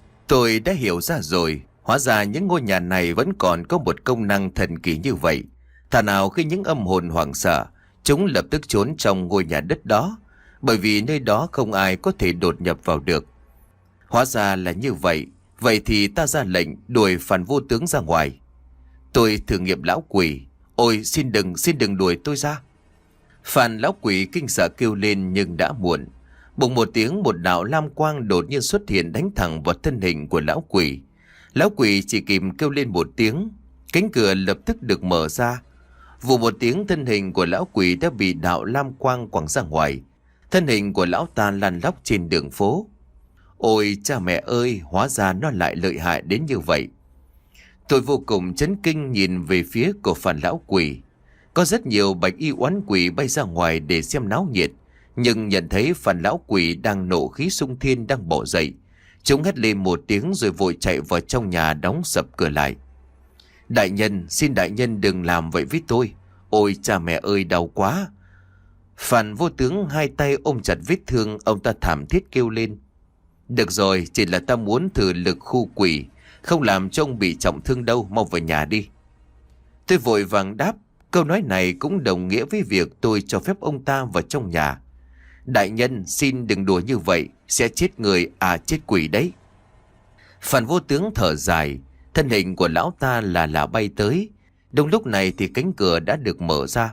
[SPEAKER 1] Tôi đã hiểu ra rồi. Hóa ra những ngôi nhà này vẫn còn có một công năng thần kỳ như vậy. Thà nào khi những âm hồn hoảng sợ, chúng lập tức trốn trong ngôi nhà đất đó, bởi vì nơi đó không ai có thể đột nhập vào được. Hóa ra là như vậy. Vậy thì ta ra lệnh đuổi Phàn Vô Tướng ra ngoài. Tôi thử nghiệm lão quỷ. Ôi xin đừng, xin đừng đuổi tôi ra. Phàn lão quỷ kinh sợ kêu lên nhưng đã muộn. Bỗng một tiếng, một đạo lam quang đột nhiên xuất hiện đánh thẳng vào thân hình của lão quỷ. Lão quỷ chỉ kịp kêu lên một tiếng, cánh cửa lập tức được mở ra. Vụ một tiếng, thân hình của lão quỷ đã bị đạo lam quang quẳng ra ngoài. Thân hình của lão ta lăn lóc trên đường phố. Ôi cha mẹ ơi, hóa ra nó lại lợi hại đến như vậy. Tôi vô cùng chấn kinh nhìn về phía của Phàn lão quỷ. Có rất nhiều bạch y oán quỷ bay ra ngoài để xem náo nhiệt, nhưng nhận thấy Phàn lão quỷ đang nộ khí xung thiên đang bỏ dậy. Chúng hét lên một tiếng rồi vội chạy vào trong nhà đóng sập cửa lại. Đại nhân, xin đại nhân đừng làm vậy với tôi. Ôi cha mẹ ơi, đau quá. Phàn Vô Tướng hai tay ôm chặt vết thương, ông ta thảm thiết kêu lên. Được rồi, chỉ là ta muốn thử lực khu quỷ, không làm cho ông bị trọng thương đâu, mau về nhà đi. Tôi vội vàng đáp, câu nói này cũng đồng nghĩa với việc tôi cho phép ông ta vào trong nhà. Đại nhân, xin đừng đùa như vậy, sẽ chết người à chết quỷ đấy. Phàn Vô Tướng thở dài, thân hình của lão ta là là bay tới. Đúng lúc này thì cánh cửa đã được mở ra.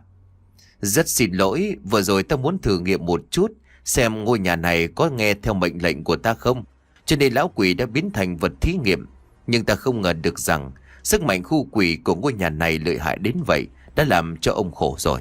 [SPEAKER 1] Rất xin lỗi, vừa rồi ta muốn thử nghiệm một chút, xem ngôi nhà này có nghe theo mệnh lệnh của ta không. Cho nên lão quỷ đã biến thành vật thí nghiệm. Nhưng ta không ngờ được rằng sức mạnh khu quỷ của ngôi nhà này lợi hại đến vậy, đã làm cho ông khổ rồi.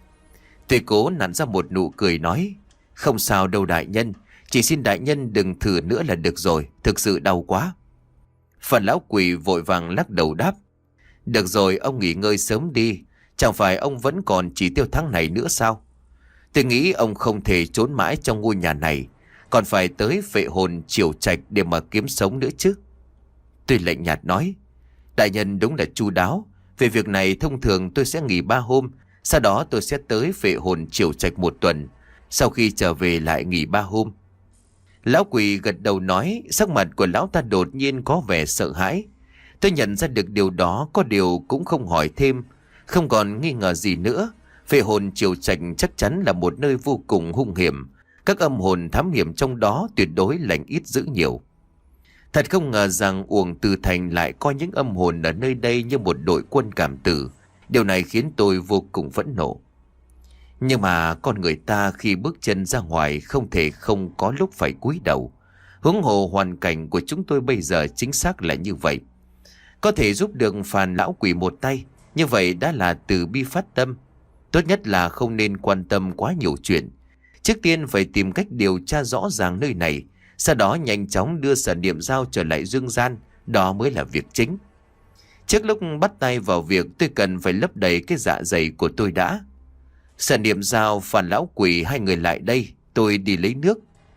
[SPEAKER 1] Tôi cố nặn ra một nụ cười nói, không sao đâu đại nhân, chỉ xin đại nhân đừng thử nữa là được rồi, thực sự đau quá. Phần lão quỷ vội vàng lắc đầu đáp, được rồi, ông nghỉ ngơi sớm đi, chẳng phải ông vẫn còn chỉ tiêu tháng này nữa sao? Tôi nghĩ ông không thể trốn mãi trong ngôi nhà này, còn phải tới Phệ Hồn Triều Trạch để mà kiếm sống nữa chứ. Tôi lạnh nhạt nói, đại nhân đúng là chu đáo. Về việc này thông thường tôi sẽ nghỉ ba hôm, sau đó tôi sẽ tới Phệ Hồn Triều Trạch một tuần, sau khi trở về lại nghỉ ba hôm. Lão quỷ gật đầu nói, sắc mặt của lão ta đột nhiên có vẻ sợ hãi. Tôi nhận ra được điều đó, có điều cũng không hỏi thêm, không còn nghi ngờ gì nữa. Phệ Hồn Triều Trạch chắc chắn là một nơi vô cùng hung hiểm, các âm hồn thám hiểm trong đó tuyệt đối lành ít dữ nhiều. Thật không ngờ rằng Uổng Từ Thành lại coi những âm hồn ở nơi đây như một đội quân cảm tử. Điều này khiến tôi vô cùng phẫn nộ. Nhưng mà con người ta khi bước chân ra ngoài không thể không có lúc phải cúi đầu. Huống hồ hoàn cảnh của chúng tôi bây giờ chính xác là như vậy. Có thể giúp được phàn lão quỷ một tay, như vậy đã là từ bi phát tâm. Tốt nhất là không nên quan tâm quá nhiều chuyện. Trước tiên phải tìm cách điều tra rõ ràng nơi này, sau đó nhanh chóng đưa Sở Niệm Dao trở lại dương gian. Đó mới là việc chính. Trước lúc bắt tay vào việc, tôi cần phải lấp đầy cái dạ dày của tôi đã. Sở Niệm Dao, phàn lão quỷ, hai người lại đây, tôi đi lấy nước.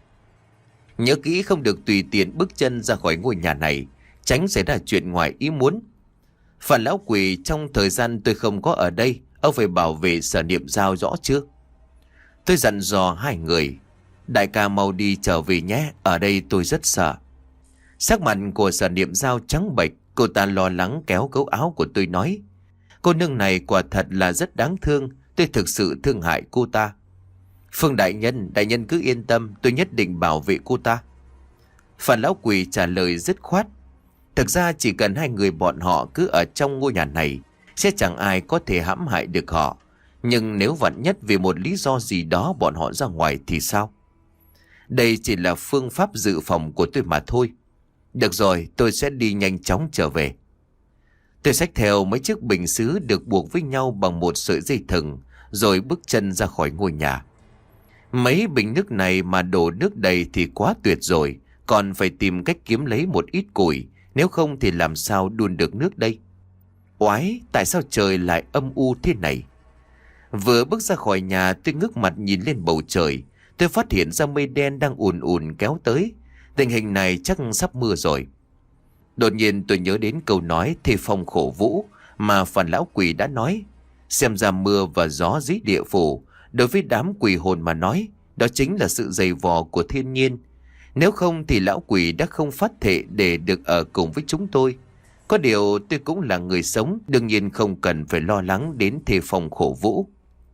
[SPEAKER 1] Nhớ kỹ không được tùy tiện bước chân ra khỏi ngôi nhà này, tránh xảy ra chuyện ngoài ý muốn. Phàn lão quỷ, trong thời gian tôi không có ở đây, ông phải bảo vệ Sở Niệm Dao rõ chưa? Tôi dặn dò hai người. Đại ca mau đi trở về nhé, ở đây tôi rất sợ. Sắc mặt của Sở Niệm Dao trắng bệch, cô ta lo lắng kéo cấu áo của tôi nói: cô nương này quả thật là rất đáng thương, tôi thực sự thương hại cô ta. Phương đại nhân, đại nhân cứ yên tâm, tôi nhất định bảo vệ cô ta. Phàn lão quỷ trả lời dứt khoát. Thực ra chỉ cần hai người bọn họ cứ ở trong ngôi nhà này, sẽ chẳng ai có thể hãm hại được họ. Nhưng nếu vạn nhất vì một lý do gì đó bọn họ ra ngoài thì sao? Đây chỉ là phương pháp dự phòng của tôi mà thôi. Được rồi, tôi sẽ đi nhanh chóng trở về. Tôi xách theo mấy chiếc bình sứ được buộc với nhau bằng một sợi dây thừng, rồi bước chân ra khỏi ngôi nhà. Mấy bình nước này mà đổ nước đầy thì quá tuyệt rồi, còn phải tìm cách kiếm lấy một ít củi, nếu không thì làm sao đun được nước đây? Oái, tại sao trời lại âm u thế này? Vừa bước ra khỏi nhà, tôi ngước mặt nhìn lên bầu trời. Tôi phát hiện ra mây đen đang ùn ùn kéo tới. Tình hình này chắc sắp mưa rồi. Đột nhiên tôi nhớ đến câu nói thê phong khổ vũ mà phàn lão quỷ đã nói. Xem ra mưa và gió dí địa phủ, đối với đám quỷ hồn mà nói, đó chính là sự dày vò của thiên nhiên. Nếu không thì lão quỷ đã không phát thệ để được ở cùng với chúng tôi. Có điều tôi cũng là người sống, đương nhiên không cần phải lo lắng đến thê phong khổ vũ.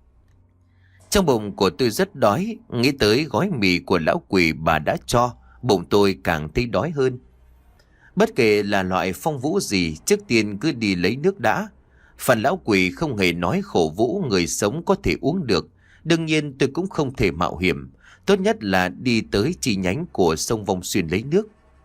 [SPEAKER 1] Trong bụng của tôi rất đói, nghĩ tới gói mì của lão quỷ bà đã cho, bụng tôi càng thấy đói hơn. Bất kể là loại phong vũ gì, trước tiên cứ đi lấy nước đã. Phàn lão quỷ không hề nói khổ vũ người sống có thể uống được. Đương nhiên tôi cũng không thể mạo hiểm. Tốt nhất là đi tới chi nhánh của sông Vong Xuyên lấy nước.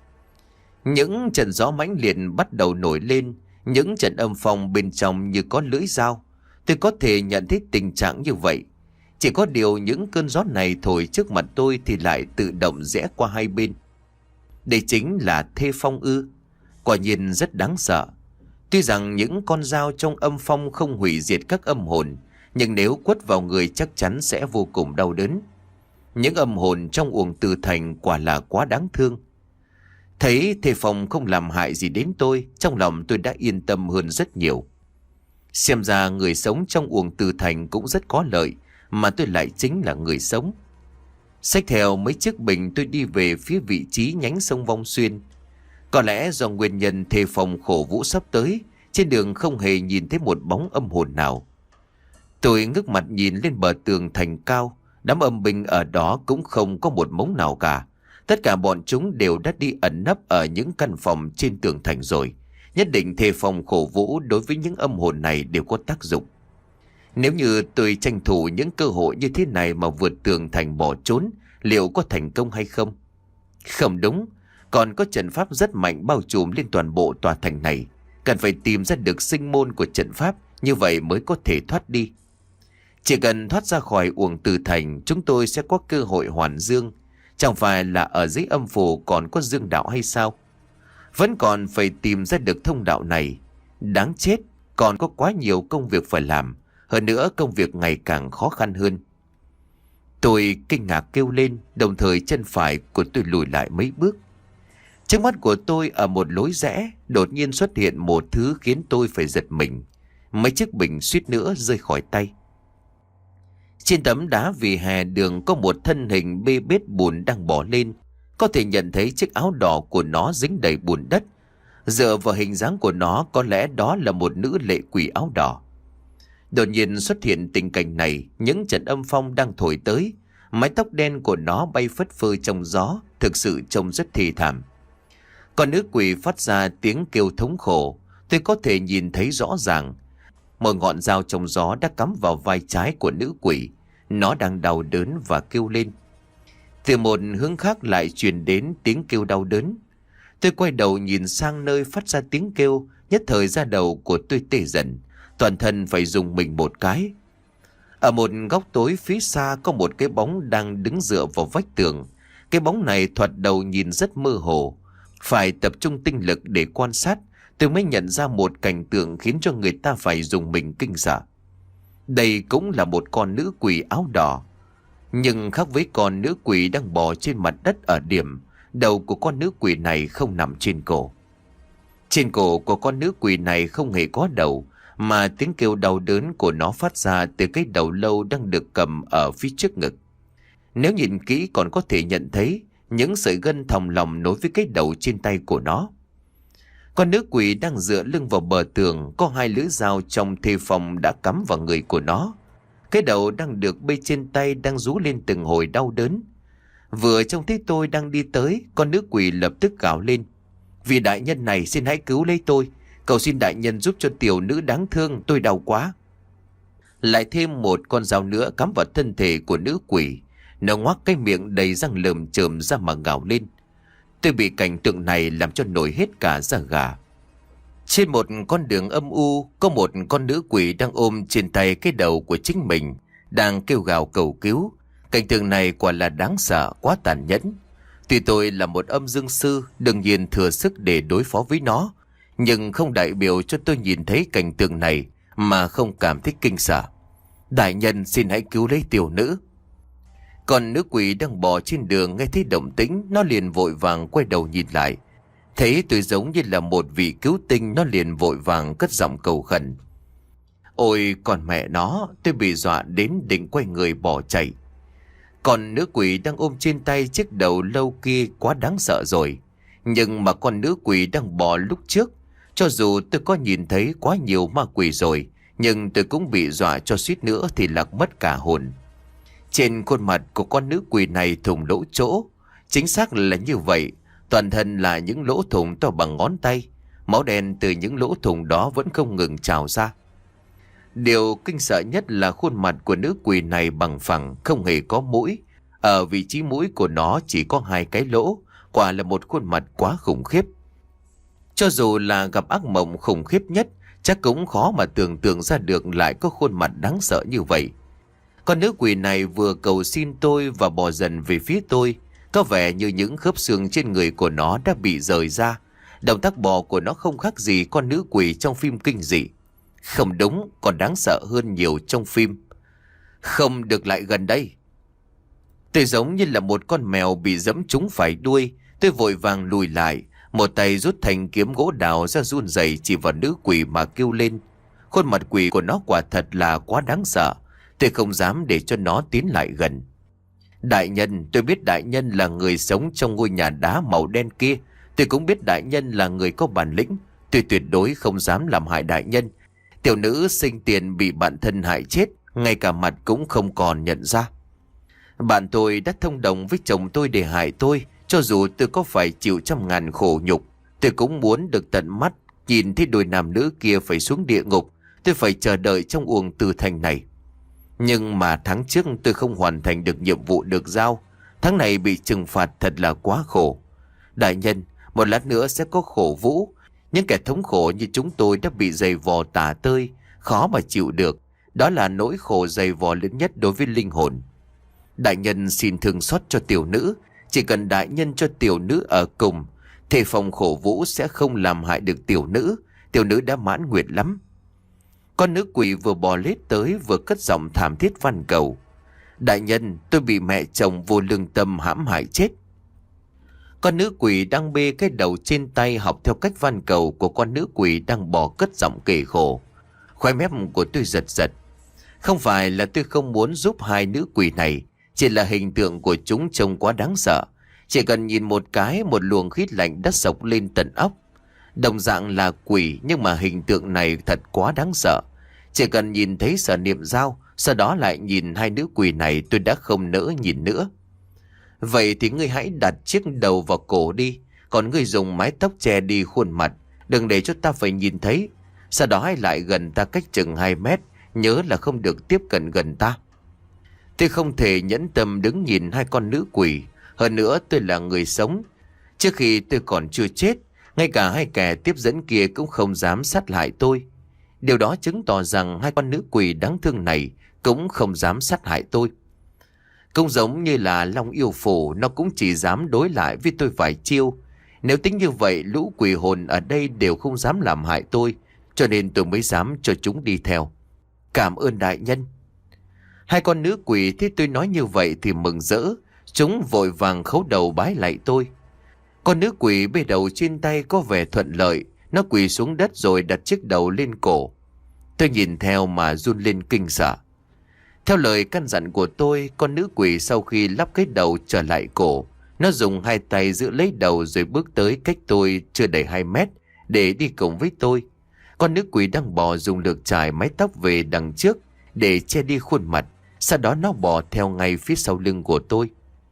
[SPEAKER 1] Những trận gió mãnh liệt bắt đầu nổi lên, những trận âm phong bên trong như có lưỡi dao. Tôi có thể nhận thấy tình trạng như vậy. Chỉ có điều những cơn gió này thổi trước mặt tôi thì lại tự động rẽ qua hai bên. Đây chính là thê phong ư? Quả nhiên rất đáng sợ. Tuy rằng những con dao trong âm phong không hủy diệt các âm hồn, nhưng nếu quất vào người chắc chắn sẽ vô cùng đau đớn. Những âm hồn trong Uổng Từ Thành quả là quá đáng thương. Thấy thê phong không làm hại gì đến tôi, trong lòng tôi đã yên tâm hơn rất nhiều. Xem ra người sống trong Uổng Từ Thành cũng rất có lợi, mà tôi lại chính là người sống. Xách theo mấy chiếc bình, tôi đi về phía vị trí nhánh sông Vong Xuyên. Có lẽ do nguyên nhân thê phong khổ vũ sắp tới, trên đường không hề nhìn thấy một bóng âm hồn nào. Tôi ngước mặt nhìn lên bờ tường thành cao, đám âm binh ở đó cũng không có một mống nào cả. Tất cả bọn chúng đều đã đi ẩn nấp ở những căn phòng trên tường thành rồi. Nhất định thê phong khổ vũ đối với những âm hồn này đều có tác dụng. Nếu như tôi tranh thủ những cơ hội như thế này mà vượt tường thành bỏ trốn, liệu có thành công hay không? Không đúng, còn có trận pháp rất mạnh bao trùm lên toàn bộ tòa thành này. Cần phải tìm ra được sinh môn của trận pháp, như vậy mới có thể thoát đi. Chỉ cần thoát ra khỏi Uổng Từ Thành, chúng tôi sẽ có cơ hội hoàn dương. Chẳng phải là ở dưới âm phủ còn có dương đạo hay sao? Vẫn còn phải tìm ra được thông đạo này. Đáng chết, còn có quá nhiều công việc phải làm. Hơn nữa công việc ngày càng khó khăn hơn. Tôi kinh ngạc kêu lên, đồng thời chân phải của tôi lùi lại mấy bước. Trước mắt của tôi ở một lối rẽ, đột nhiên xuất hiện một thứ khiến tôi phải giật mình. Mấy chiếc bình suýt nữa rơi khỏi tay. Trên tấm đá vỉa hè đường có một thân hình bê bết bùn đang bò lên. Có thể nhận thấy chiếc áo đỏ của nó dính đầy bùn đất. Dựa vào hình dáng của nó, có lẽ đó là một nữ lệ quỷ áo đỏ. Đột nhiên xuất hiện tình cảnh này, những trận âm phong đang thổi tới, mái tóc đen của nó bay phất phơ trong gió, thực sự trông rất thê thảm. Con nữ quỷ phát ra tiếng kêu thống khổ. Tôi có thể nhìn thấy rõ ràng. Một ngọn dao trong gió đã cắm vào vai trái của nữ quỷ. Nó đang đau đớn và kêu lên. Từ một hướng khác lại truyền đến tiếng kêu đau đớn. Tôi quay đầu nhìn sang nơi phát ra tiếng kêu, nhất thời da đầu của tôi tê dần, toàn thân phải dùng mình một cái. Ở một góc tối phía xa có một cái bóng đang đứng dựa vào vách tường. Cái bóng này thoạt đầu nhìn rất mơ hồ. Phải tập trung tinh lực để quan sát, tôi mới nhận ra một cảnh tượng khiến cho người ta phải dùng mình kinh sợ. Đây cũng là một con nữ quỷ áo đỏ. Nhưng khác với con nữ quỷ đang bò trên mặt đất ở điểm, đầu của con nữ quỷ này không nằm trên cổ. Trên cổ của con nữ quỷ này không hề có đầu, mà tiếng kêu đau đớn của nó phát ra từ cái đầu lâu đang được cầm ở phía trước ngực. Nếu nhìn kỹ còn có thể nhận thấy những sợi gân thòng lọng nối với cái đầu trên tay của nó. Con nữ quỷ đang dựa lưng vào bờ tường, có hai lưỡi dao trong thề phòng đã cắm vào người của nó. Cái đầu đang được bê trên tay đang rú lên từng hồi đau đớn. Vừa trông thấy tôi đang đi tới, con nữ quỷ lập tức gào lên. Vì đại nhân này xin hãy cứu lấy tôi. Cầu xin đại nhân giúp cho tiểu nữ đáng thương, tôi đau quá. Lại thêm một con dao nữa cắm vào thân thể của nữ quỷ. Nó ngoác cái miệng đầy răng lởm chởm ra mà gào lên. Tôi bị cảnh tượng này làm cho nổi hết cả da gà. Trên một con đường âm u, có một con nữ quỷ đang ôm trên tay cái đầu của chính mình, đang kêu gào cầu cứu. Cảnh tượng này quả là đáng sợ, quá tàn nhẫn. Tuy tôi là một âm dương sư, đương nhiên thừa sức để đối phó với nó, nhưng không đại biểu cho tôi nhìn thấy cảnh tượng này mà không cảm thấy kinh sợ. Đại nhân xin hãy cứu lấy tiểu nữ. Còn nữ quỷ đang bò trên đường nghe thấy động tĩnh, nó liền vội vàng quay đầu nhìn lại. Thấy tôi giống như là một vị cứu tinh, nó liền vội vàng cất giọng cầu khẩn. Ôi còn mẹ nó, tôi bị dọa đến định quay người bỏ chạy. Còn nữ quỷ đang ôm trên tay chiếc đầu lâu kia quá đáng sợ rồi. Nhưng mà con nữ quỷ đang bò lúc trước, cho dù tôi có nhìn thấy quá nhiều ma quỷ rồi, nhưng tôi cũng bị dọa cho suýt nữa thì lạc mất cả hồn. Trên khuôn mặt của con nữ quỷ này thủng lỗ chỗ. Chính xác là như vậy. Toàn thân là những lỗ thủng to bằng ngón tay. Máu đen từ những lỗ thủng đó vẫn không ngừng trào ra. Điều kinh sợ nhất là khuôn mặt của nữ quỷ này bằng phẳng, không hề có mũi. Ở vị trí mũi của nó chỉ có hai cái lỗ. Quả là một khuôn mặt quá khủng khiếp. Cho dù là gặp ác mộng khủng khiếp nhất, chắc cũng khó mà tưởng tượng ra được lại có khuôn mặt đáng sợ như vậy. Con nữ quỷ này vừa cầu xin tôi và bò dần về phía tôi. Có vẻ như những khớp xương trên người của nó đã bị rời ra. Động tác bò của nó không khác gì con nữ quỷ trong phim kinh dị. Không đúng, còn đáng sợ hơn nhiều trong phim. Không được lại gần đây. Tôi giống như là một con mèo bị giẫm trúng phải đuôi. Tôi vội vàng lùi lại. Một tay rút thành kiếm gỗ đào ra run rẩy chỉ vào nữ quỷ mà kêu lên. Khuôn mặt quỷ của nó quả thật là quá đáng sợ. Tôi không dám để cho nó tiến lại gần. Đại nhân, tôi biết đại nhân là người sống trong ngôi nhà đá màu đen kia. Tôi cũng biết đại nhân là người có bản lĩnh. Tôi tuyệt đối không dám làm hại đại nhân. Tiểu nữ sinh tiền bị bạn thân hại chết, ngay cả mặt cũng không còn nhận ra. Bạn tôi đã thông đồng với chồng tôi để hại tôi. Cho dù tôi có phải chịu trăm ngàn khổ nhục, tôi cũng muốn được tận mắt nhìn thấy đôi nam nữ kia phải xuống địa ngục. Tôi phải chờ đợi trong uổng tử thành này. Nhưng mà tháng trước tôi không hoàn thành được nhiệm vụ được giao. Tháng này bị trừng phạt thật là quá khổ. Đại nhân, một lát nữa sẽ có khổ vũ. Những kẻ thống khổ như chúng tôi đã bị dày vò tả tơi, khó mà chịu được. Đó là nỗi khổ dày vò lớn nhất đối với linh hồn. Đại nhân xin thương xót cho tiểu nữ. Chỉ cần đại nhân cho tiểu nữ ở cùng, thì phòng khổ vũ sẽ không làm hại được tiểu nữ. Tiểu nữ đã mãn nguyện lắm. Con nữ quỷ vừa bò lết tới vừa cất giọng thảm thiết van cầu. Đại nhân, tôi bị mẹ chồng vô lương tâm hãm hại chết. Con nữ quỷ đang bê cái đầu trên tay học theo cách van cầu của con nữ quỷ đang bò cất giọng kể khổ. Khóe mép của tôi giật giật. Không phải là tôi không muốn giúp hai nữ quỷ này, chỉ là hình tượng của chúng trông quá đáng sợ. Chỉ cần nhìn một cái, một luồng khí lạnh đã sộc lên tận óc. Đồng dạng là quỷ, nhưng mà hình tượng này thật quá đáng sợ. Chỉ cần nhìn thấy Sở Niệm Dao, sau đó lại nhìn hai nữ quỷ này, tôi đã không nỡ nhìn nữa. Vậy thì ngươi hãy đặt chiếc đầu vào cổ đi. Còn ngươi dùng mái tóc che đi khuôn mặt, đừng để cho ta phải nhìn thấy. Sau đó hãy lại gần ta cách chừng hai mét, nhớ là không được tiếp cận gần ta. Tôi không thể nhẫn tâm đứng nhìn hai con nữ quỷ. Hơn nữa tôi là người sống. Trước khi tôi còn chưa chết, ngay cả hai kẻ tiếp dẫn kia cũng không dám sát hại tôi. Điều đó chứng tỏ rằng hai con nữ quỷ đáng thương này cũng không dám sát hại tôi. Cũng giống như là Long Yêu Phủ, nó cũng chỉ dám đối lại với tôi vài chiêu. Nếu tính như vậy, lũ quỷ hồn ở đây đều không dám làm hại tôi, cho nên tôi mới dám cho chúng đi theo. Cảm ơn đại nhân. Hai con nữ quỷ thấy tôi nói như vậy thì mừng rỡ. Chúng vội vàng khấu đầu bái lạy tôi. Con nữ quỷ bê đầu trên tay có vẻ thuận lợi. Nó quỳ xuống đất rồi đặt chiếc đầu lên cổ. Tôi nhìn theo mà run lên kinh sợ. Theo lời căn dặn của tôi, con nữ quỷ sau khi lắp cái đầu trở lại cổ, nó dùng hai tay giữ lấy đầu rồi bước tới cách tôi chưa đầy hai mét để đi cùng với tôi. Con nữ quỷ đang bò dùng lược chải mái tóc về đằng trước để che đi khuôn mặt. Sau đó nó bò theo ngay phía sau lưng của tôi.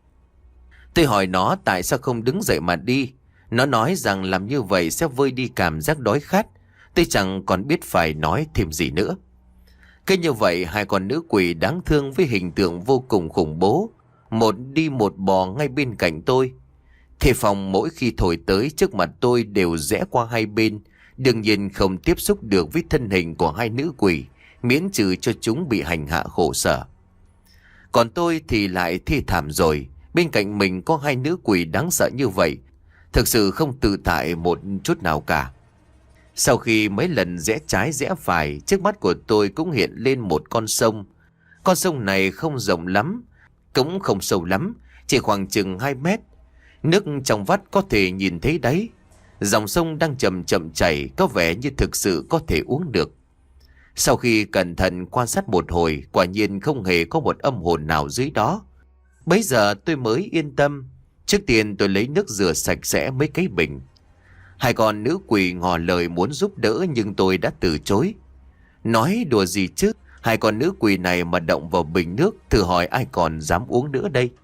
[SPEAKER 1] Tôi hỏi nó tại sao không đứng dậy mà đi. Nó nói rằng làm như vậy sẽ vơi đi cảm giác đói khát. Tôi chẳng còn biết phải nói thêm gì nữa. Cứ như vậy hai con nữ quỷ đáng thương với hình tượng vô cùng khủng bố, một đi một bò ngay bên cạnh tôi. Thề phòng mỗi khi thổi tới trước mặt tôi đều rẽ qua hai bên, đương nhiên không tiếp xúc được với thân hình của hai nữ quỷ, miễn trừ cho chúng bị hành hạ khổ sở. Còn tôi thì lại thê thảm rồi, bên cạnh mình có hai nữ quỷ đáng sợ như vậy, thực sự không tự tại một chút nào cả. Sau khi mấy lần rẽ trái rẽ phải, trước mắt của tôi cũng hiện lên một con sông. Con sông này không rộng lắm, cũng không sâu lắm, chỉ khoảng chừng hai mét. Nước trong vắt có thể nhìn thấy đáy. Dòng sông đang chậm chậm chảy, có vẻ như thực sự có thể uống được. Sau khi cẩn thận quan sát một hồi, quả nhiên không hề có một âm hồn nào dưới đó. Bấy giờ tôi mới yên tâm. Trước tiên tôi lấy nước rửa sạch sẽ mấy cái bình. Hai con nữ quỷ ngỏ lời muốn giúp đỡ nhưng tôi đã từ chối. Nói đùa gì chứ, hai con nữ quỷ này mà động vào bình nước, thử hỏi ai còn dám uống nữa đây.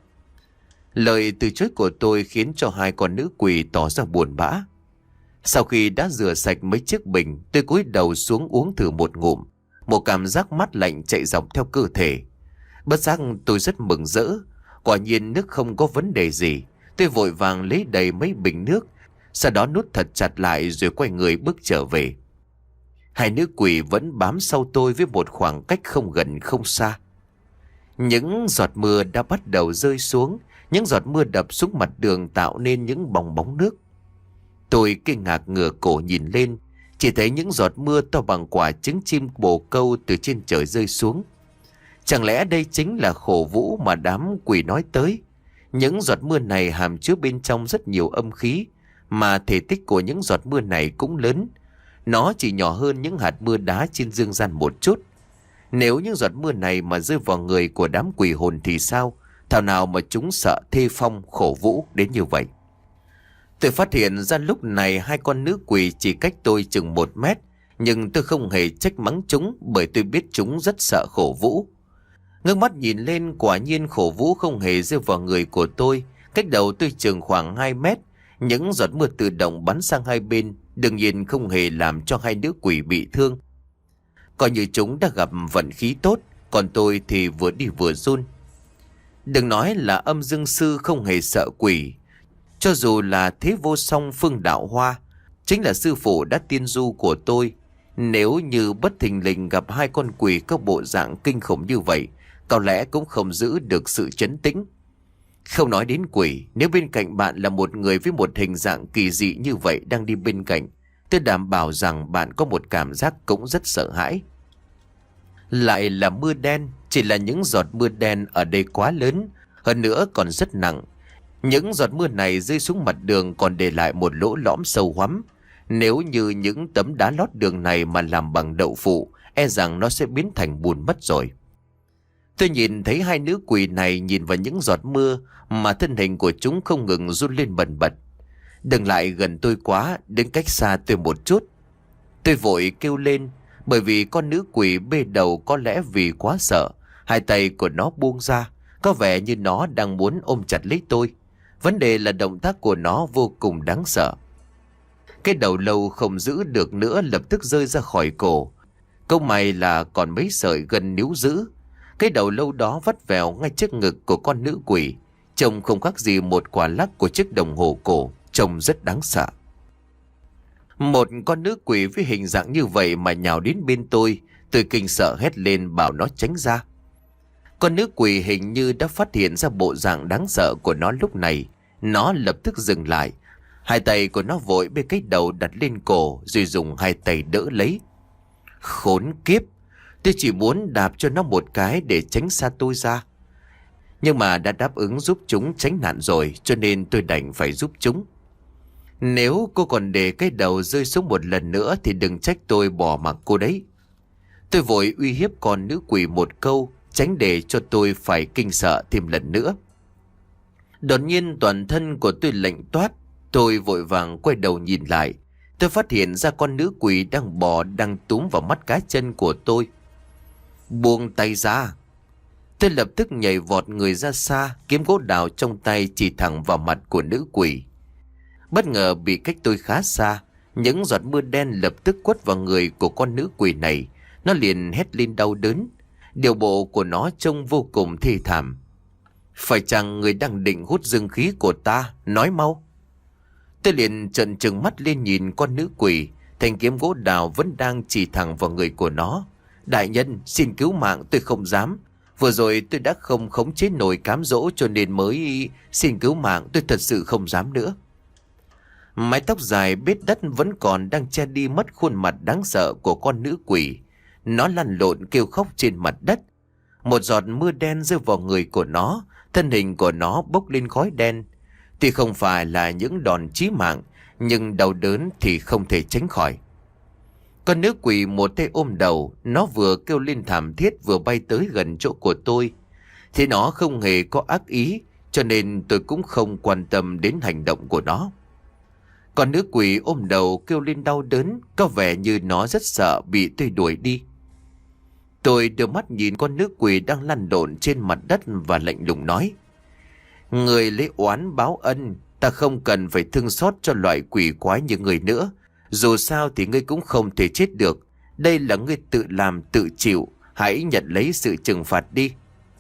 [SPEAKER 1] Lời từ chối của tôi khiến cho hai con nữ quỷ tỏ ra buồn bã. Sau khi đã rửa sạch mấy chiếc bình, tôi cúi đầu xuống uống thử một ngụm. Một cảm giác mát lạnh chạy dọc theo cơ thể. Bất giác tôi rất mừng rỡ. Quả nhiên nước không có vấn đề gì. Tôi vội vàng lấy đầy mấy bình nước, sau đó nút thật chặt lại rồi quay người bước trở về. Hai nữ quỷ vẫn bám sau tôi với một khoảng cách không gần không xa. Những giọt mưa đã bắt đầu rơi xuống. Những giọt mưa đập xuống mặt đường tạo nên những bong bóng nước. Tôi kinh ngạc ngửa cổ nhìn lên, chỉ thấy những giọt mưa to bằng quả trứng chim bồ câu từ trên trời rơi xuống. Chẳng lẽ đây chính là khổ vũ mà đám quỷ nói tới? Những giọt mưa này hàm chứa bên trong rất nhiều âm khí, mà thể tích của những giọt mưa này cũng lớn. Nó chỉ nhỏ hơn những hạt mưa đá trên dương gian một chút. Nếu những giọt mưa này mà rơi vào người của đám quỷ hồn thì sao? Thảo nào mà chúng sợ thê phong khổ vũ đến như vậy. Tôi phát hiện ra lúc này hai con nữ quỷ chỉ cách tôi chừng một mét, nhưng tôi không hề trách mắng chúng bởi tôi biết chúng rất sợ khổ vũ. Ngước mắt nhìn lên, quả nhiên khổ vũ không hề rơi vào người của tôi. Cách đầu tôi chừng khoảng hai mét, những giọt mưa tự động bắn sang hai bên, đương nhiên không hề làm cho hai nữ quỷ bị thương. Coi như chúng đã gặp vận khí tốt, còn tôi thì vừa đi vừa run. Đừng nói là âm dương sư không hề sợ quỷ. Cho dù là Thế Vô Song Phương Đạo Hoa, chính là sư phụ đã tiên du của tôi, nếu như bất thình lình gặp hai con quỷ có bộ dạng kinh khủng như vậy, có lẽ cũng không giữ được sự trấn tĩnh. Không nói đến quỷ, nếu bên cạnh bạn là một người với một hình dạng kỳ dị như vậy đang đi bên cạnh, tôi đảm bảo rằng bạn có một cảm giác cũng rất sợ hãi. Lại là mưa đen, chỉ là những giọt mưa đen ở đây quá lớn, hơn nữa còn rất nặng. Những giọt mưa này rơi xuống mặt đường còn để lại một lỗ lõm sâu hoắm. Nếu như những tấm đá lót đường này mà làm bằng đậu phụ, e rằng nó sẽ biến thành bùn mất rồi. Tôi nhìn thấy hai nữ quỷ này nhìn vào những giọt mưa mà thân hình của chúng không ngừng run lên bần bật. Đừng lại gần tôi quá, đứng cách xa tôi một chút. Tôi vội kêu lên, bởi vì con nữ quỷ bê đầu có lẽ vì quá sợ, hai tay của nó buông ra, có vẻ như nó đang muốn ôm chặt lấy tôi. Vấn đề là động tác của nó vô cùng đáng sợ. Cái đầu lâu không giữ được nữa lập tức rơi ra khỏi cổ. Câu may là còn mấy sợi gân níu giữ. Cái đầu lâu đó vắt vèo ngay trước ngực của con nữ quỷ. Trông không khác gì một quả lắc của chiếc đồng hồ cổ. Trông rất đáng sợ. Một con nữ quỷ với hình dạng như vậy mà nhào đến bên tôi. Tôi kinh sợ hét lên bảo nó tránh ra. Con nữ quỷ hình như đã phát hiện ra bộ dạng đáng sợ của nó lúc này. Nó lập tức dừng lại. Hai tay của nó vội bê cái đầu đặt lên cổ rồi dùng hai tay đỡ lấy. Khốn kiếp! Tôi chỉ muốn đạp cho nó một cái để tránh xa tôi ra. Nhưng mà đã đáp ứng giúp chúng tránh nạn rồi, cho nên tôi đành phải giúp chúng. Nếu cô còn để cái đầu rơi xuống một lần nữa thì đừng trách tôi bỏ mặc cô đấy. Tôi vội uy hiếp con nữ quỷ một câu, tránh để cho tôi phải kinh sợ thêm lần nữa. Đột nhiên toàn thân của tôi lạnh toát. Tôi vội vàng quay đầu nhìn lại. Tôi phát hiện ra con nữ quỷ đang bò, đang túm vào mắt cá chân của tôi. Buông tay ra! Tôi lập tức nhảy vọt người ra xa, kiếm gỗ đào trong tay chỉ thẳng vào mặt của nữ quỷ. Bất ngờ bị cách tôi khá xa, những giọt mưa đen lập tức quất vào người của con nữ quỷ này. Nó liền hét lên đau đớn. Điều bộ của nó trông vô cùng thê thảm. Phải chăng người đang định hút dương khí của ta? Nói mau! Tôi liền trợn trừng mắt lên nhìn con nữ quỷ. Thanh kiếm gỗ đào vẫn đang chỉ thẳng vào người của nó. Đại nhân, xin cứu mạng, tôi không dám. Vừa rồi tôi đã không khống chế nổi cám dỗ cho nên mới xin cứu mạng, tôi thật sự không dám nữa. Mái tóc dài bết đất vẫn còn đang che đi mất khuôn mặt đáng sợ của con nữ quỷ. Nó lăn lộn kêu khóc trên mặt đất. Một giọt mưa đen rơi vào người của nó, thân hình của nó bốc lên khói đen. Tuy không phải là những đòn chí mạng, nhưng đau đớn thì không thể tránh khỏi. Con nữ quỷ một tay ôm đầu, nó vừa kêu lên thảm thiết vừa bay tới gần chỗ của tôi. Thì nó không hề có ác ý, cho nên tôi cũng không quan tâm đến hành động của nó. Con nữ quỷ ôm đầu kêu lên đau đớn, có vẻ như nó rất sợ bị tôi đuổi đi. Tôi đưa mắt nhìn con nữ quỷ đang lăn lộn trên mặt đất và lạnh lùng nói: Người lấy oán báo ân, ta không cần phải thương xót cho loại quỷ quái như người nữa. Dù sao thì ngươi cũng không thể chết được. Đây là ngươi tự làm tự chịu, hãy nhận lấy sự trừng phạt đi.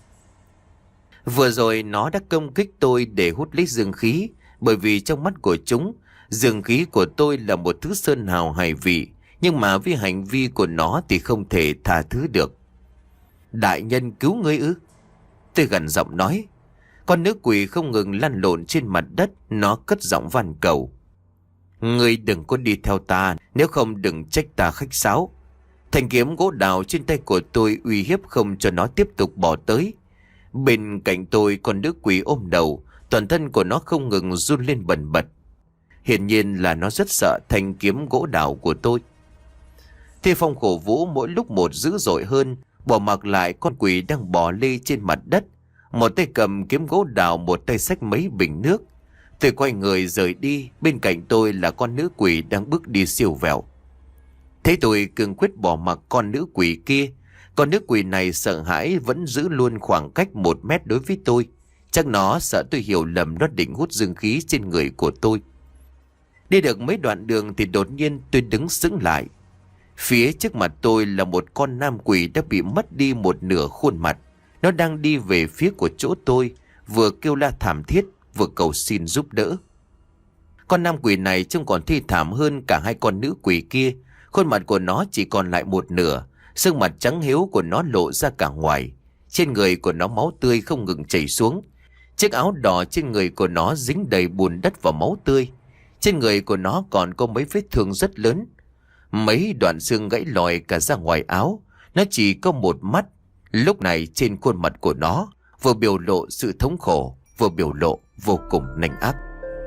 [SPEAKER 1] Vừa rồi nó đã công kích tôi để hút lấy dương khí, bởi vì trong mắt của chúng, dương khí của tôi là một thứ sơn hào hải vị, nhưng mà với hành vi của nó thì không thể tha thứ được. Đại nhân cứu ngươi ư? Tôi gằn giọng nói. Con nữ quỷ không ngừng lăn lộn trên mặt đất, nó cất giọng van cầu. Ngươi đừng có đi theo ta, nếu không đừng trách ta khách sáo. Thanh kiếm gỗ đào trên tay của tôi uy hiếp không cho nó tiếp tục bỏ tới. Bên cạnh tôi con nữ quỷ ôm đầu, toàn thân của nó không ngừng run lên bần bật. Hiển nhiên là nó rất sợ thanh kiếm gỗ đào của tôi. Thi phong khổ vũ mỗi lúc một dữ dội hơn, bỏ mặc lại con quỷ đang bò lê trên mặt đất. Một tay cầm kiếm gỗ đào, một tay xách mấy bình nước. Tôi quay người rời đi, bên cạnh tôi là con nữ quỷ đang bước đi siêu vẹo. Thế tôi cương quyết bỏ mặc con nữ quỷ kia. Con nữ quỷ này sợ hãi vẫn giữ luôn khoảng cách một mét đối với tôi. Chắc nó sợ tôi hiểu lầm nó định hút dương khí trên người của tôi. Đi được mấy đoạn đường thì đột nhiên tôi đứng sững lại. Phía trước mặt tôi là một con nam quỷ đã bị mất đi một nửa khuôn mặt. Nó đang đi về phía của chỗ tôi, vừa kêu la thảm thiết, vừa cầu xin giúp đỡ. Con nam quỷ này trông còn thi thảm hơn cả hai con nữ quỷ kia. Khuôn mặt của nó chỉ còn lại một nửa, xương mặt trắng hiếu của nó lộ ra cả ngoài. Trên người của nó máu tươi không ngừng chảy xuống. Chiếc áo đỏ trên người của nó dính đầy bùn đất và máu tươi. Trên người của nó còn có mấy vết thương rất lớn. Mấy đoạn xương gãy lòi cả ra ngoài áo. Nó chỉ có một mắt. Lúc này trên khuôn mặt của nó vừa biểu lộ sự thống khổ, vừa biểu lộ vô cùng nanh ác.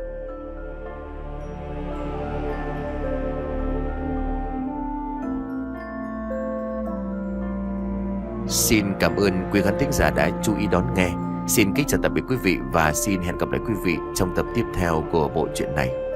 [SPEAKER 1] Xin cảm ơn quý khán thính giả đã chú ý đón nghe. Xin kính chào tạm biệt quý vị và xin hẹn gặp lại quý vị trong tập tiếp theo của bộ truyện này.